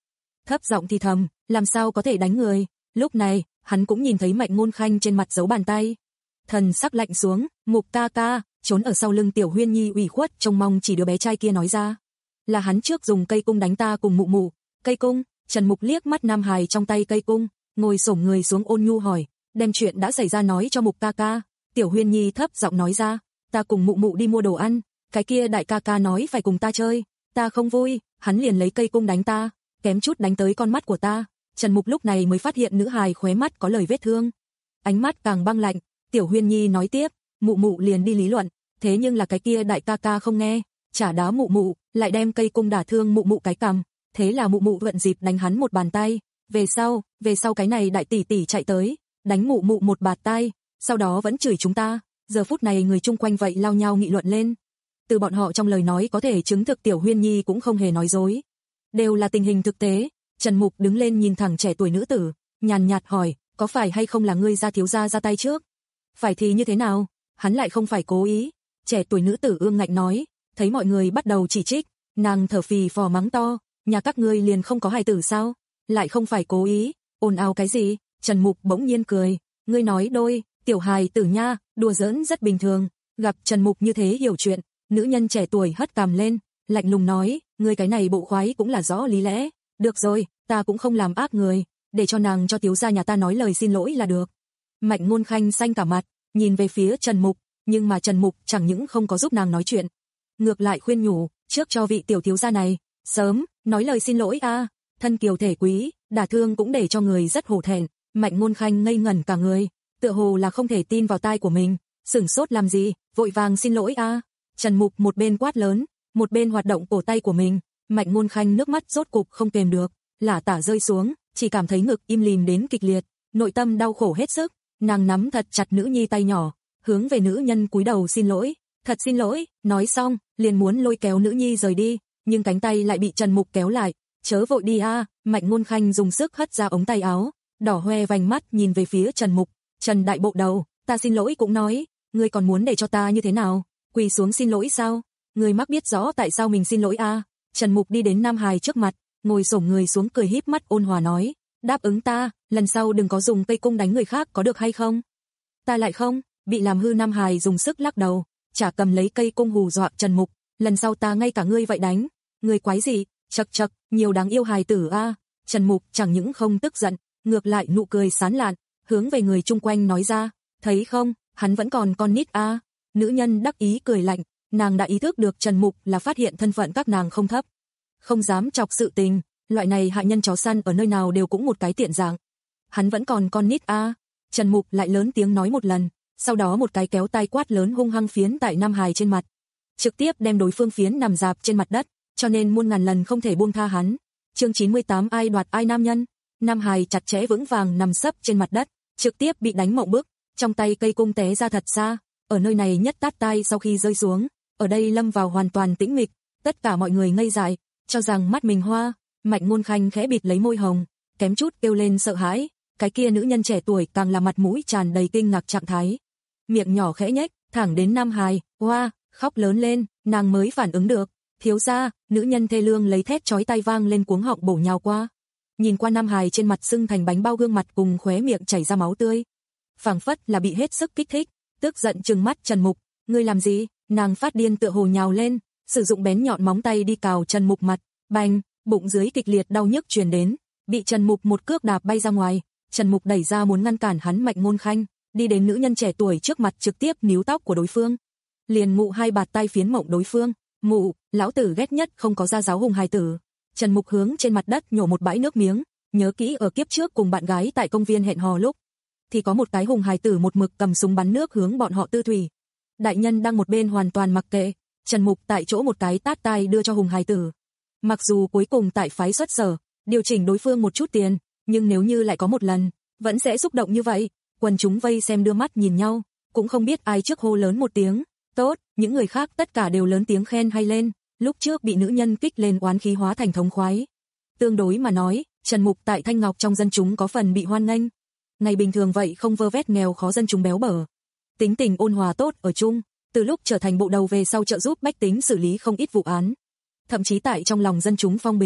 thấp giọng thì thầm, làm sao có thể đánh người. Lúc này, hắn cũng nhìn thấy Mạnh Ngôn Khanh trên mặt dấu bàn tay. Thần sắc lạnh xuống, Mục ca ca, trốn ở sau lưng Tiểu Huyên Nhi ủy khuất trông mong chỉ đứa bé trai kia nói ra. Là hắn trước dùng cây cung đánh ta cùng mụ mụ. Cây cung? Trần Mục liếc mắt nam hài trong tay cây cung, ngồi xổm người xuống ôn nhu hỏi, đem chuyện đã xảy ra nói cho Mục ca ca. Tiểu Huyên Nhi thấp giọng nói ra, ta cùng mụ mụ đi mua đồ ăn, cái kia đại ca ca nói phải cùng ta chơi, ta không vui, hắn liền lấy cây cung đánh ta, kém chút đánh tới con mắt của ta. Trần Mục lúc này mới phát hiện nữ hài khóe mắt có lời vết thương. Ánh mắt càng băng lạnh, Tiểu Huyên Nhi nói tiếp, mụ mụ liền đi lý luận, thế nhưng là cái kia đại ca ca không nghe, chả đá mụ mụ, lại đem cây cung đả thương mụ mụ cái cằm, thế là mụ mụ vận dịp đánh hắn một bàn tay, về sau, về sau cái này đại tỷ tỷ chạy tới, đánh mụ mụ một bạt tay, sau đó vẫn chửi chúng ta. Giờ phút này người chung quanh vậy lao nhau nghị luận lên. Từ bọn họ trong lời nói có thể chứng thực Tiểu Huyên Nhi cũng không hề nói dối, đều là tình hình thực tế. Trần Mục đứng lên nhìn thẳng trẻ tuổi nữ tử, nhàn nhạt hỏi, có phải hay không là ngươi gia thiếu gia ra tay trước? Phải thì như thế nào? Hắn lại không phải cố ý. Trẻ tuổi nữ tử ương ngạnh nói, thấy mọi người bắt đầu chỉ trích, nàng thở phì phò mắng to, nhà các ngươi liền không có hài tử sao? Lại không phải cố ý, ồn ào cái gì? Trần Mục bỗng nhiên cười, ngươi nói đôi, tiểu hài tử nha, đùa giỡn rất bình thường. Gặp Trần Mục như thế hiểu chuyện, nữ nhân trẻ tuổi hất cằm lên, lạnh lùng nói, ngươi cái này bộ khoái cũng là rõ lý lẽ. Được rồi, ta cũng không làm ác người, để cho nàng cho thiếu gia nhà ta nói lời xin lỗi là được. Mạnh Ngôn Khanh xanh cả mặt, nhìn về phía Trần Mục, nhưng mà Trần Mục chẳng những không có giúp nàng nói chuyện, ngược lại khuyên nhủ, trước cho vị tiểu thiếu gia này, sớm, nói lời xin lỗi a, thân kiều thể quý, đả thương cũng để cho người rất hổ thẹn. Mạnh Ngôn Khanh ngây ngẩn cả người, tựa hồ là không thể tin vào tai của mình, sửng sốt làm gì, vội vàng xin lỗi a. Trần Mục một bên quát lớn, một bên hoạt động cổ tay của mình, Mạnh Ngôn Khanh nước mắt rốt cục không kềm được, lả tả rơi xuống, chỉ cảm thấy ngực im lìm đến kịch liệt, nội tâm đau khổ hết sức, nàng nắm thật chặt nữ nhi tay nhỏ, hướng về nữ nhân cúi đầu xin lỗi, thật xin lỗi, nói xong, liền muốn lôi kéo nữ nhi rời đi, nhưng cánh tay lại bị Trần Mục kéo lại, chớ vội đi a. Mạnh Ngôn Khanh dùng sức hất ra ống tay áo, đỏ hoe vành mắt nhìn về phía Trần Mục, Trần đại bộ đầu, ta xin lỗi cũng nói, ngươi còn muốn để cho ta như thế nào, quỳ xuống xin lỗi sao? Ngươi mắc biết rõ tại sao mình xin lỗi a? Trần Mục đi đến nam hài trước mặt, ngồi xổm người xuống cười híp mắt ôn hòa nói, đáp ứng ta, lần sau đừng có dùng cây cung đánh người khác có được hay không? Ta lại không. Bị làm hư nam hài dùng sức lắc đầu, chả cầm lấy cây cung hù dọa Trần Mục, lần sau ta ngay cả ngươi vậy đánh. Ngươi quái gì? Chậc chậc, nhiều đáng yêu hài tử a. Trần Mục chẳng những không tức giận, ngược lại nụ cười sán lạn, hướng về người chung quanh nói ra, thấy không, hắn vẫn còn con nít a. Nữ nhân đắc ý cười lạnh, nàng đã ý thức được Trần Mục là phát hiện thân phận các nàng không thấp, không dám chọc sự tình, loại này hạ nhân chó săn ở nơi nào đều cũng một cái tiện dạng. Hắn vẫn còn con nít a. Trần Mục lại lớn tiếng nói một lần, sau đó một cái kéo tay quát lớn hung hăng phiến tại nam hài trên mặt, trực tiếp đem đối phương phiến nằm rạp trên mặt đất, cho nên muôn ngàn lần không thể buông tha hắn. Chương chín mươi tám, ai đoạt ai nam nhân. Nam hài chặt chẽ vững vàng nằm sấp trên mặt đất, trực tiếp bị đánh mộng bức, trong tay cây cung té ra thật xa, ở nơi này nhất tát tai sau khi rơi xuống, ở đây lâm vào hoàn toàn tĩnh mịch, tất cả mọi người ngây dại, cho rằng mắt mình hoa. Mạnh Ngôn Khanh khẽ bịt lấy môi hồng, kém chút kêu lên sợ hãi, cái kia nữ nhân trẻ tuổi càng là mặt mũi tràn đầy kinh ngạc trạng thái, miệng nhỏ khẽ nhếch, thẳng đến nam hài, hoa, khóc lớn lên, nàng mới phản ứng được, thiếu gia, nữ nhân thê lương lấy thét chói tai vang lên cuống họng bổ nhào qua. Nhìn qua nam hài trên mặt sưng thành bánh bao gương mặt cùng khóe miệng chảy ra máu tươi, phảng phất là bị hết sức kích thích, tức giận trừng mắt Trần Mục, ngươi làm gì? Nàng phát điên tựa hồ nhào lên, sử dụng bén nhọn móng tay đi cào Trần Mục mặt, bành, bụng dưới kịch liệt đau nhức truyền đến, bị Trần Mục một cước đạp bay ra ngoài. Trần Mục đẩy ra muốn ngăn cản hắn Mạnh Ngôn Khanh, đi đến nữ nhân trẻ tuổi trước mặt trực tiếp níu tóc của đối phương, liền mụ hai bạt tay phiến mộng đối phương, mụ, lão tử ghét nhất không có gia giáo hùng hài tử. Trần Mục hướng trên mặt đất nhổ một bãi nước miếng, nhớ kỹ ở kiếp trước cùng bạn gái tại công viên hẹn hò lúc, thì có một cái hùng hài tử một mực cầm súng bắn nước hướng bọn họ tư thủy. Đại nhân đang một bên hoàn toàn mặc kệ, Trần Mục tại chỗ một cái tát tai đưa cho hùng hài tử. Mặc dù cuối cùng tại phái xuất sở, điều chỉnh đối phương một chút tiền, nhưng nếu như lại có một lần, vẫn sẽ xúc động như vậy. Quần chúng vây xem đưa mắt nhìn nhau, cũng không biết ai trước hô lớn một tiếng, tốt, những người khác tất cả đều lớn tiếng khen hay lên, lúc trước bị nữ nhân kích lên oán khí hóa thành thống khoái. Tương đối mà nói, Trần Mục tại Thanh Ngọc trong dân chúng có phần bị hoan nghênh. Ngày bình thường vậy không vơ vét nghèo khó dân chúng béo bở, tính tình ôn hòa tốt ở chung, từ lúc trở thành bộ đầu về sau trợ giúp bách tính xử lý không ít vụ án. Thậm chí tại trong lòng dân chúng phong bình,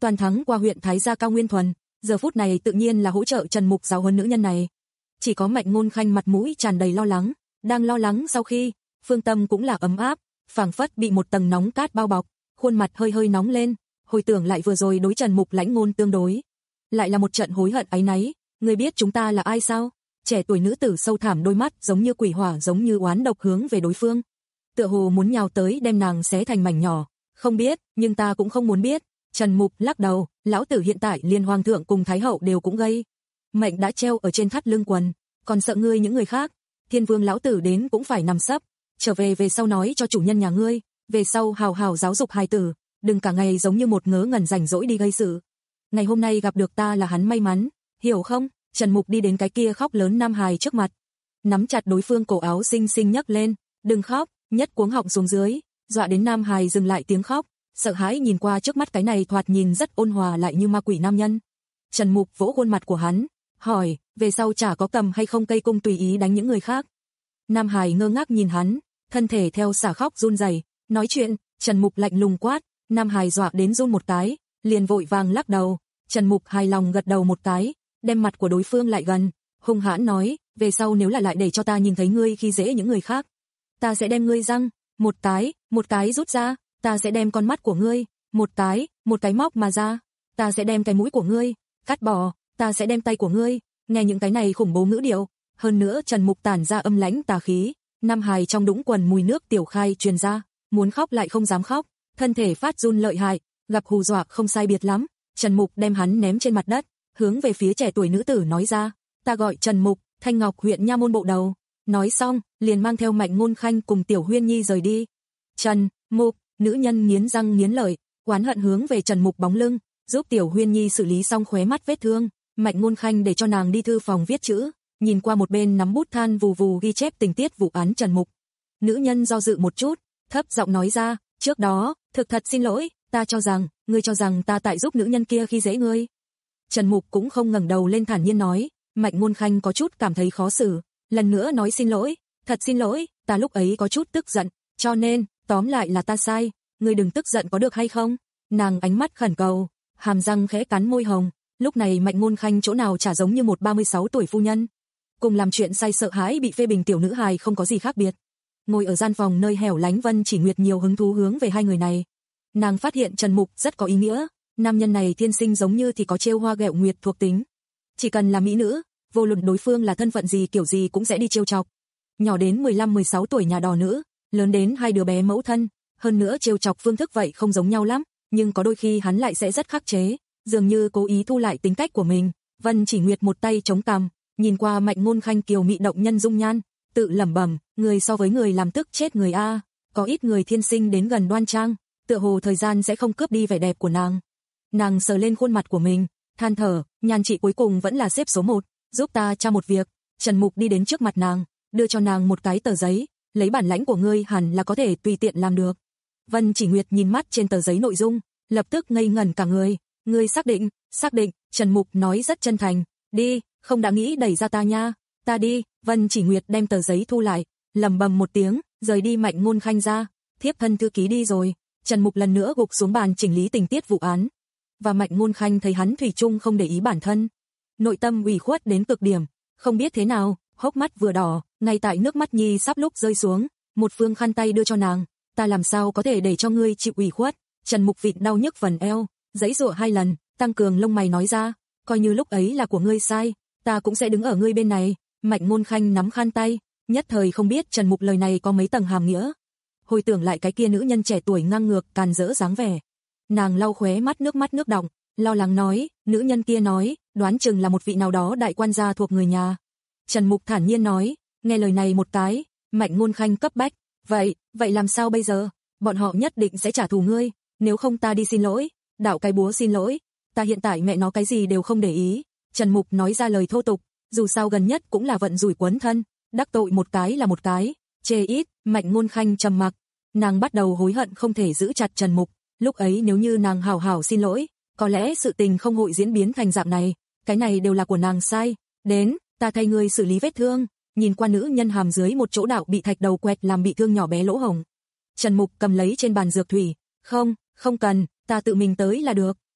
toàn thắng qua huyện Thái Gia Cao Nguyên Thuần, giờ phút này tự nhiên là hỗ trợ Trần Mục giáo huấn nữ nhân này. Chỉ có Mạnh Ngôn Khanh mặt mũi tràn đầy lo lắng, đang lo lắng sau khi, phương tâm cũng là ấm áp, phảng phất bị một tầng nóng cát bao bọc, khuôn mặt hơi hơi nóng lên, hồi tưởng lại vừa rồi đối Trần Mục lãnh ngôn tương đối, lại là một trận hối hận áy náy. Ngươi biết chúng ta là ai sao? Trẻ tuổi nữ tử sâu thẳm đôi mắt giống như quỷ hỏa, giống như oán độc hướng về đối phương, tựa hồ muốn nhào tới đem nàng xé thành mảnh nhỏ. Không biết, nhưng ta cũng không muốn biết. Trần Mục lắc đầu, lão tử hiện tại liền hoàng thượng cùng thái hậu đều cũng gây mệnh đã treo ở trên thắt lưng quần, còn sợ ngươi những người khác. Thiên vương lão tử đến cũng phải nằm sấp, trở về về sau nói cho chủ nhân nhà ngươi, về sau hào hào giáo dục hài tử, đừng cả ngày giống như một ngớ ngẩn rảnh rỗi đi gây sự. Ngày hôm nay gặp được ta là hắn may mắn, hiểu không? Trần Mục đi đến cái kia khóc lớn nam hài trước mặt, nắm chặt đối phương cổ áo xinh xinh nhấc lên, đừng khóc, nhất cuống họng xuống dưới, dọa đến nam hài dừng lại tiếng khóc, sợ hãi nhìn qua trước mắt cái này thoạt nhìn rất ôn hòa lại như ma quỷ nam nhân. Trần Mục vỗ khuôn mặt của hắn, hỏi, về sau chả có cầm hay không cây cung tùy ý đánh những người khác. Nam hài ngơ ngác nhìn hắn, thân thể theo xả khóc run rẩy. Nói chuyện, Trần Mục lạnh lùng quát, nam hài dọa đến run một cái, liền vội vàng lắc đầu. Trần Mục hài lòng gật đầu một cái, đem mặt của đối phương lại gần, hung hãn nói, về sau nếu là lại để cho ta nhìn thấy ngươi khi dễ những người khác, ta sẽ đem ngươi răng một cái, một cái rút ra, ta sẽ đem con mắt của ngươi một cái, một cái móc mà ra, ta sẽ đem cái mũi của ngươi cắt bỏ, ta sẽ đem tay của ngươi. Nghe những cái này khủng bố ngữ điệu, hơn nữa Trần Mục tản ra âm lãnh tà khí, nam hài trong đũng quần mùi nước tiểu khai truyền ra, muốn khóc lại không dám khóc, thân thể phát run lợi hại, gặp hù dọa không sai biệt lắm. Trần Mục đem hắn ném trên mặt đất, hướng về phía trẻ tuổi nữ tử nói ra, ta gọi Trần Mục, Thanh Ngọc huyện nha môn bộ đầu. Nói xong, liền mang theo Mạnh Ngôn Khanh cùng Tiểu Huyên Nhi rời đi. Trần Mục, nữ nhân nghiến răng nghiến lợi, oán hận hướng về Trần Mục bóng lưng, giúp Tiểu Huyên Nhi xử lý xong khóe mắt vết thương. Mạnh Ngôn Khanh để cho nàng đi thư phòng viết chữ, nhìn qua một bên nắm bút than vù vù ghi chép tình tiết vụ án Trần Mục. Nữ nhân do dự một chút, thấp giọng nói ra, trước đó, thực thật xin lỗi, ta cho rằng, ngươi cho rằng ta tại giúp nữ nhân kia khi dễ ngươi. Trần Mục cũng không ngẩng đầu lên thản nhiên nói. Mạnh Ngôn Khanh có chút cảm thấy khó xử, lần nữa nói xin lỗi, thật xin lỗi, ta lúc ấy có chút tức giận, cho nên, tóm lại là ta sai, ngươi đừng tức giận có được hay không? Nàng ánh mắt khẩn cầu, hàm răng khẽ cắn môi hồng, lúc này Mạnh Ngôn Khanh chỗ nào chả giống như một ba mươi sáu tuổi phu nhân, cùng làm chuyện sai sợ hãi bị phê bình tiểu nữ hài không có gì khác biệt. Ngồi ở gian phòng nơi hẻo lánh, Vân Chỉ Nguyệt nhiều hứng thú hướng về hai người này. Nàng phát hiện Trần Mục rất có ý nghĩa, nam nhân này thiên sinh giống như thì có trêu hoa ghẹo nguyệt thuộc tính. Chỉ cần là mỹ nữ, vô luận đối phương là thân phận gì kiểu gì cũng sẽ đi trêu chọc. Nhỏ đến mười lăm mười sáu tuổi nhà đò nữ, lớn đến hai đứa bé mẫu thân, hơn nữa trêu chọc phương thức vậy không giống nhau lắm, nhưng có đôi khi hắn lại sẽ rất khắc chế, dường như cố ý thu lại tính cách của mình. Vân Chỉ Nguyệt một tay chống cằm, nhìn qua Mạnh Ngôn Khanh kiều mị động nhân dung nhan, tự lẩm bẩm, người so với người làm tức chết người a, có ít người thiên sinh đến gần đoan trang, tựa hồ thời gian sẽ không cướp đi vẻ đẹp của nàng. Nàng sờ lên khuôn mặt của mình, than thở, nhan chị cuối cùng vẫn là xếp số một, giúp ta tra một việc. Trần Mục đi đến trước mặt nàng, đưa cho nàng một cái tờ giấy, lấy bản lãnh của ngươi hẳn là có thể tùy tiện làm được. Vân Chỉ Nguyệt nhìn mắt trên tờ giấy nội dung, lập tức ngây ngẩn cả người. Ngươi xác định? Xác định. Trần Mục nói rất chân thành. Đi, không đã nghĩ đẩy ra ta nha. Ta đi. Vân Chỉ Nguyệt đem tờ giấy thu lại, lầm bầm một tiếng, rời đi. Mạnh Ngôn Khanh ra, thiếp thân thư ký đi rồi. Trần Mục lần nữa gục xuống bàn chỉnh lý tình tiết vụ án, và Mạnh Ngôn Khanh thấy hắn thủy chung không để ý bản thân, nội tâm ủy khuất đến cực điểm, không biết thế nào, hốc mắt vừa đỏ, ngay tại nước mắt nhi sắp lúc rơi xuống, một phương khăn tay đưa cho nàng, ta làm sao có thể để cho ngươi chịu ủy khuất. Trần Mục vịt đau nhức phần eo, giãy giụa hai lần, tăng cường lông mày nói ra, coi như lúc ấy là của ngươi sai, ta cũng sẽ đứng ở ngươi bên này. Mạnh Ngôn Khanh nắm khăn tay, nhất thời không biết Trần Mục lời này có mấy tầng hàm nghĩa. Hồi tưởng lại cái kia nữ nhân trẻ tuổi ngang ngược càn rỡ dáng vẻ, nàng lau khóe mắt nước mắt nước đọng, lo lắng nói, nữ nhân kia nói, đoán chừng là một vị nào đó đại quan gia thuộc người nhà. Trần Mục thản nhiên nói, nghe lời này một cái, Mạnh Ngôn Khanh cấp bách, vậy, vậy làm sao bây giờ? Bọn họ nhất định sẽ trả thù ngươi, nếu không ta đi xin lỗi, đạo cái búa xin lỗi, ta hiện tại mẹ nó cái gì đều không để ý. Trần Mục nói ra lời thô tục, dù sao gần nhất cũng là vận rủi quấn thân, đắc tội một cái là một cái, chê ít. Mạnh Ngôn Khanh trầm mặc, nàng bắt đầu hối hận không thể giữ chặt Trần Mục, lúc ấy nếu như nàng hảo hảo xin lỗi, có lẽ sự tình không hội diễn biến thành dạng này, cái này đều là của nàng sai. Đến, ta thay ngươi xử lý vết thương. Nhìn qua nữ nhân hàm dưới một chỗ đạo bị thạch đầu quẹt làm bị thương nhỏ bé lỗ hổng, Trần Mục cầm lấy trên bàn dược thủy, không, không cần, ta tự mình tới là được.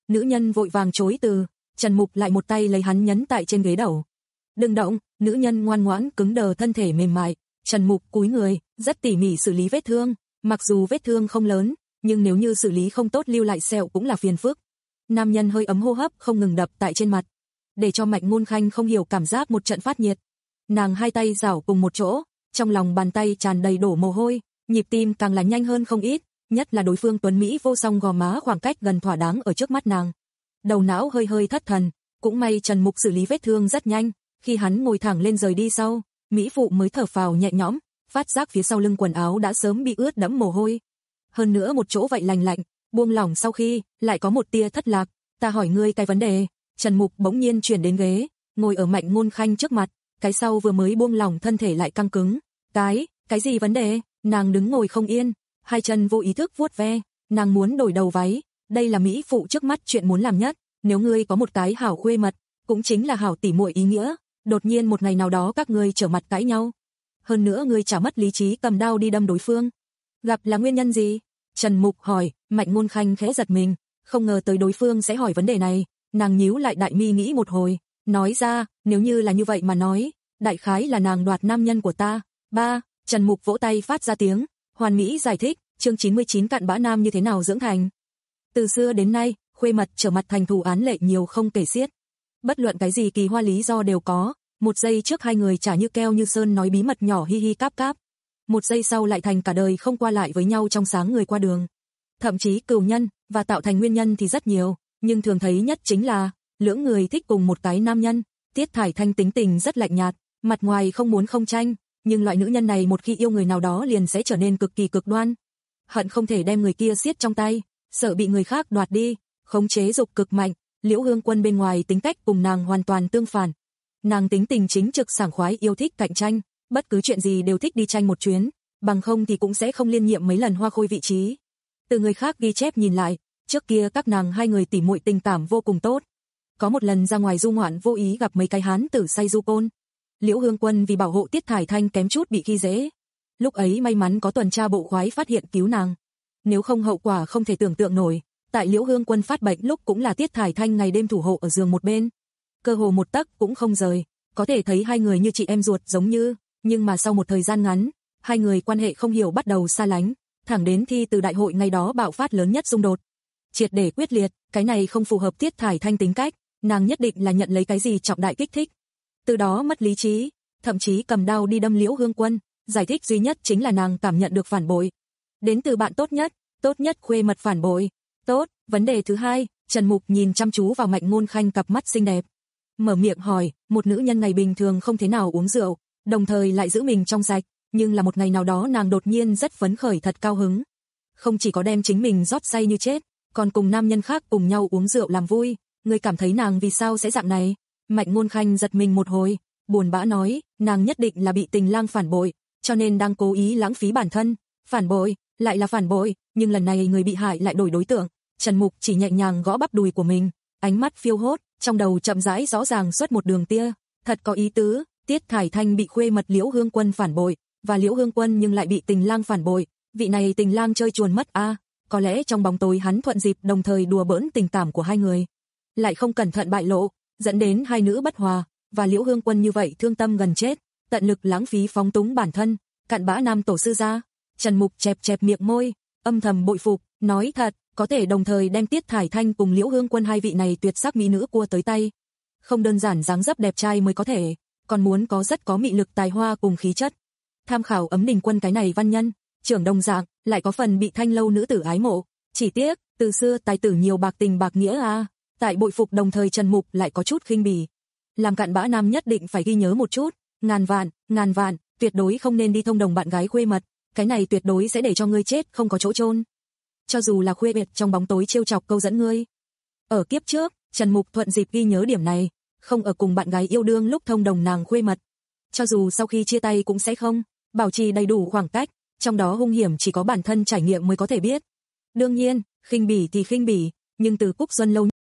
Nữ nhân vội vàng chối từ, Trần Mục lại một tay lấy hắn nhấn tại trên ghế đầu. Đừng động, nữ nhân ngoan ngoãn cứng đờ thân thể mềm mại, Trần Mục cúi người, rất tỉ mỉ xử lý vết thương, mặc dù vết thương không lớn, nhưng nếu như xử lý không tốt lưu lại sẹo cũng là phiền phức. Nam nhân hơi ấm hô hấp không ngừng đập tại trên mặt, để cho Mạnh Ngôn Khanh không hiểu cảm giác một trận phát nhiệt. Nàng hai tay giảo cùng một chỗ, trong lòng bàn tay tràn đầy đổ mồ hôi, nhịp tim càng là nhanh hơn không ít, nhất là đối phương tuấn mỹ vô song gò má khoảng cách gần thỏa đáng ở trước mắt nàng. Đầu não hơi hơi thất thần, cũng may Trần Mục xử lý vết thương rất nhanh, khi hắn ngồi thẳng lên rời đi sau, mỹ phụ mới thở phào nhẹ nhõm, phát giác phía sau lưng quần áo đã sớm bị ướt đẫm mồ hôi. Hơn nữa một chỗ vậy lành lạnh, buông lỏng sau khi, lại có một tia thất lạc, ta hỏi ngươi cái vấn đề. Trần Mục bỗng nhiên chuyển đến ghế, ngồi ở Mạnh Ngôn Khanh trước mặt, cái sau vừa mới buông lỏng thân thể lại căng cứng. Cái, cái gì vấn đề? Nàng đứng ngồi không yên, hai chân vô ý thức vuốt ve, nàng muốn đổi đầu váy, đây là mỹ phụ trước mắt chuyện muốn làm nhất, nếu ngươi có một cái hảo khuê mật, cũng chính là hảo tỉ muội ý nghĩa, đột nhiên một ngày nào đó các ngươi trở mặt cãi nhau. Hơn nữa ngươi chả mất lý trí cầm đao đi đâm đối phương. Gặp là nguyên nhân gì? Trần Mục hỏi, Mạnh Ngôn Khanh khẽ giật mình, không ngờ tới đối phương sẽ hỏi vấn đề này, nàng nhíu lại đại mi nghĩ một hồi, nói ra, nếu như là như vậy mà nói, đại khái là nàng đoạt nam nhân của ta. Ba, Trần Mục vỗ tay phát ra tiếng, hoàn mỹ giải thích, chương chín mươi chín cặn bã nam như thế nào dưỡng thành. Từ xưa đến nay, khuê mật trở mặt thành thù án lệ nhiều không kể xiết. Bất luận cái gì kỳ hoa lý do đều có, một giây trước hai người chả như keo như sơn nói bí mật nhỏ hi hi cáp cáp. Một giây sau lại thành cả đời không qua lại với nhau trong sáng người qua đường. Thậm chí cừu nhân, và tạo thành nguyên nhân thì rất nhiều, nhưng thường thấy nhất chính là, lưỡng người thích cùng một cái nam nhân, Tiết Thải Thanh tính tình rất lạnh nhạt, mặt ngoài không muốn không tranh, nhưng loại nữ nhân này một khi yêu người nào đó liền sẽ trở nên cực kỳ cực đoan. Hận không thể đem người kia siết trong tay, sợ bị người khác đoạt đi, khống chế dục cực mạnh. Liễu Hương Quân bên ngoài tính cách cùng nàng hoàn toàn tương phản. Nàng tính tình chính trực sảng khoái yêu thích cạnh tranh, bất cứ chuyện gì đều thích đi tranh một chuyến, bằng không thì cũng sẽ không liên nhiệm mấy lần hoa khôi vị trí. Từ người khác ghi chép nhìn lại, trước kia các nàng hai người tỉ muội tình cảm vô cùng tốt. Có một lần ra ngoài du ngoạn vô ý gặp mấy cái hán tử say du côn. Liễu Hương Quân vì bảo hộ Tiết Thải Thanh kém chút bị khi dễ. Lúc ấy may mắn có tuần tra bộ khoái phát hiện cứu nàng. Nếu không hậu quả không thể tưởng tượng nổi. Tại Liễu Hương Quân phát bệnh lúc cũng là Tiết Thải Thanh ngày đêm thủ hộ ở giường một bên. Cơ hồ một tấc cũng không rời, có thể thấy hai người như chị em ruột giống như, nhưng mà sau một thời gian ngắn, hai người quan hệ không hiểu bắt đầu xa lánh, thẳng đến thi từ đại hội ngày đó bạo phát lớn nhất xung đột. Triệt để quyết liệt, cái này không phù hợp Tiết Thải Thanh tính cách, nàng nhất định là nhận lấy cái gì trọng đại kích thích. Từ đó mất lý trí, thậm chí cầm đao đi đâm Liễu Hương Quân, giải thích duy nhất chính là nàng cảm nhận được phản bội. Đến từ bạn tốt nhất, tốt nhất khuê mật phản bội. Tốt, vấn đề thứ hai, Trần Mục nhìn chăm chú vào Mạnh Ngôn Khanh cặp mắt xinh đẹp. Mở miệng hỏi, một nữ nhân ngày bình thường không thế nào uống rượu, đồng thời lại giữ mình trong sạch, nhưng là một ngày nào đó nàng đột nhiên rất phấn khởi thật cao hứng. Không chỉ có đem chính mình rót say như chết, còn cùng nam nhân khác cùng nhau uống rượu làm vui, ngươi cảm thấy nàng vì sao sẽ dạng này? Mạnh Ngôn Khanh giật mình một hồi, buồn bã nói, nàng nhất định là bị tình lang phản bội, cho nên đang cố ý lãng phí bản thân. Phản bội, lại là phản bội, nhưng lần này người bị hại lại đổi đối tượng. Trần Mục chỉ nhẹ nhàng gõ bắp đùi của mình, ánh mắt phiêu hốt, trong đầu chậm rãi rõ ràng xuất một đường tia, thật có ý tứ, Tiết Thải Thanh bị khuê mật Liễu Hương Quân phản bội, và Liễu Hương Quân nhưng lại bị tình lang phản bội, vị này tình lang chơi chuồn mất a, à, có lẽ trong bóng tối hắn thuận dịp đồng thời đùa bỡn tình cảm của hai người, lại không cẩn thận bại lộ, dẫn đến hai nữ bất hòa, và Liễu Hương Quân như vậy thương tâm gần chết, tận lực lãng phí phóng túng bản thân, cặn bã nam tổ sư gia. Trần Mục chẹp chẹp miệng môi, âm thầm bội phục, nói thật, có thể đồng thời đem Tiết Thải Thanh cùng Liễu Hương Quân hai vị này tuyệt sắc mỹ nữ cua tới tay. Không đơn giản dáng dấp đẹp trai mới có thể, còn muốn có rất có mị lực tài hoa cùng khí chất. Tham khảo Ấm Đình Quân cái này văn nhân, trưởng đồng dạng, lại có phần bị thanh lâu nữ tử ái mộ. Chỉ tiếc, từ xưa tài tử nhiều bạc tình bạc nghĩa a, à. Tại bội phục đồng thời Trần Mục lại có chút khinh bỉ. Làm cặn bã nam nhất định phải ghi nhớ một chút, ngàn vạn, ngàn vạn, tuyệt đối không nên đi thông đồng bạn gái khuê mật. Cái này tuyệt đối sẽ để cho ngươi chết không có chỗ chôn. Cho dù là khuê biệt trong bóng tối trêu chọc câu dẫn ngươi. Ở kiếp trước, Trần Mục thuận dịp ghi nhớ điểm này, không ở cùng bạn gái yêu đương lúc thông đồng nàng khuê mật. Cho dù sau khi chia tay cũng sẽ không, bảo trì đầy đủ khoảng cách, trong đó hung hiểm chỉ có bản thân trải nghiệm mới có thể biết. Đương nhiên, khinh bỉ thì khinh bỉ, nhưng từ Cúc Xuân lâu.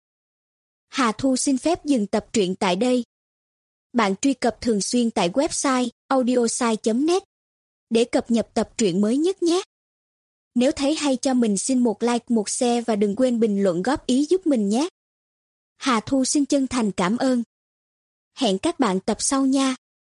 Hà Thu xin phép dừng tập truyện tại đây. Bạn truy cập thường xuyên tại website audiosai chấm net để cập nhật tập truyện mới nhất nhé. Nếu thấy hay cho mình xin một like, một share và đừng quên bình luận góp ý giúp mình nhé. Hà Thu xin chân thành cảm ơn. Hẹn các bạn tập sau nha.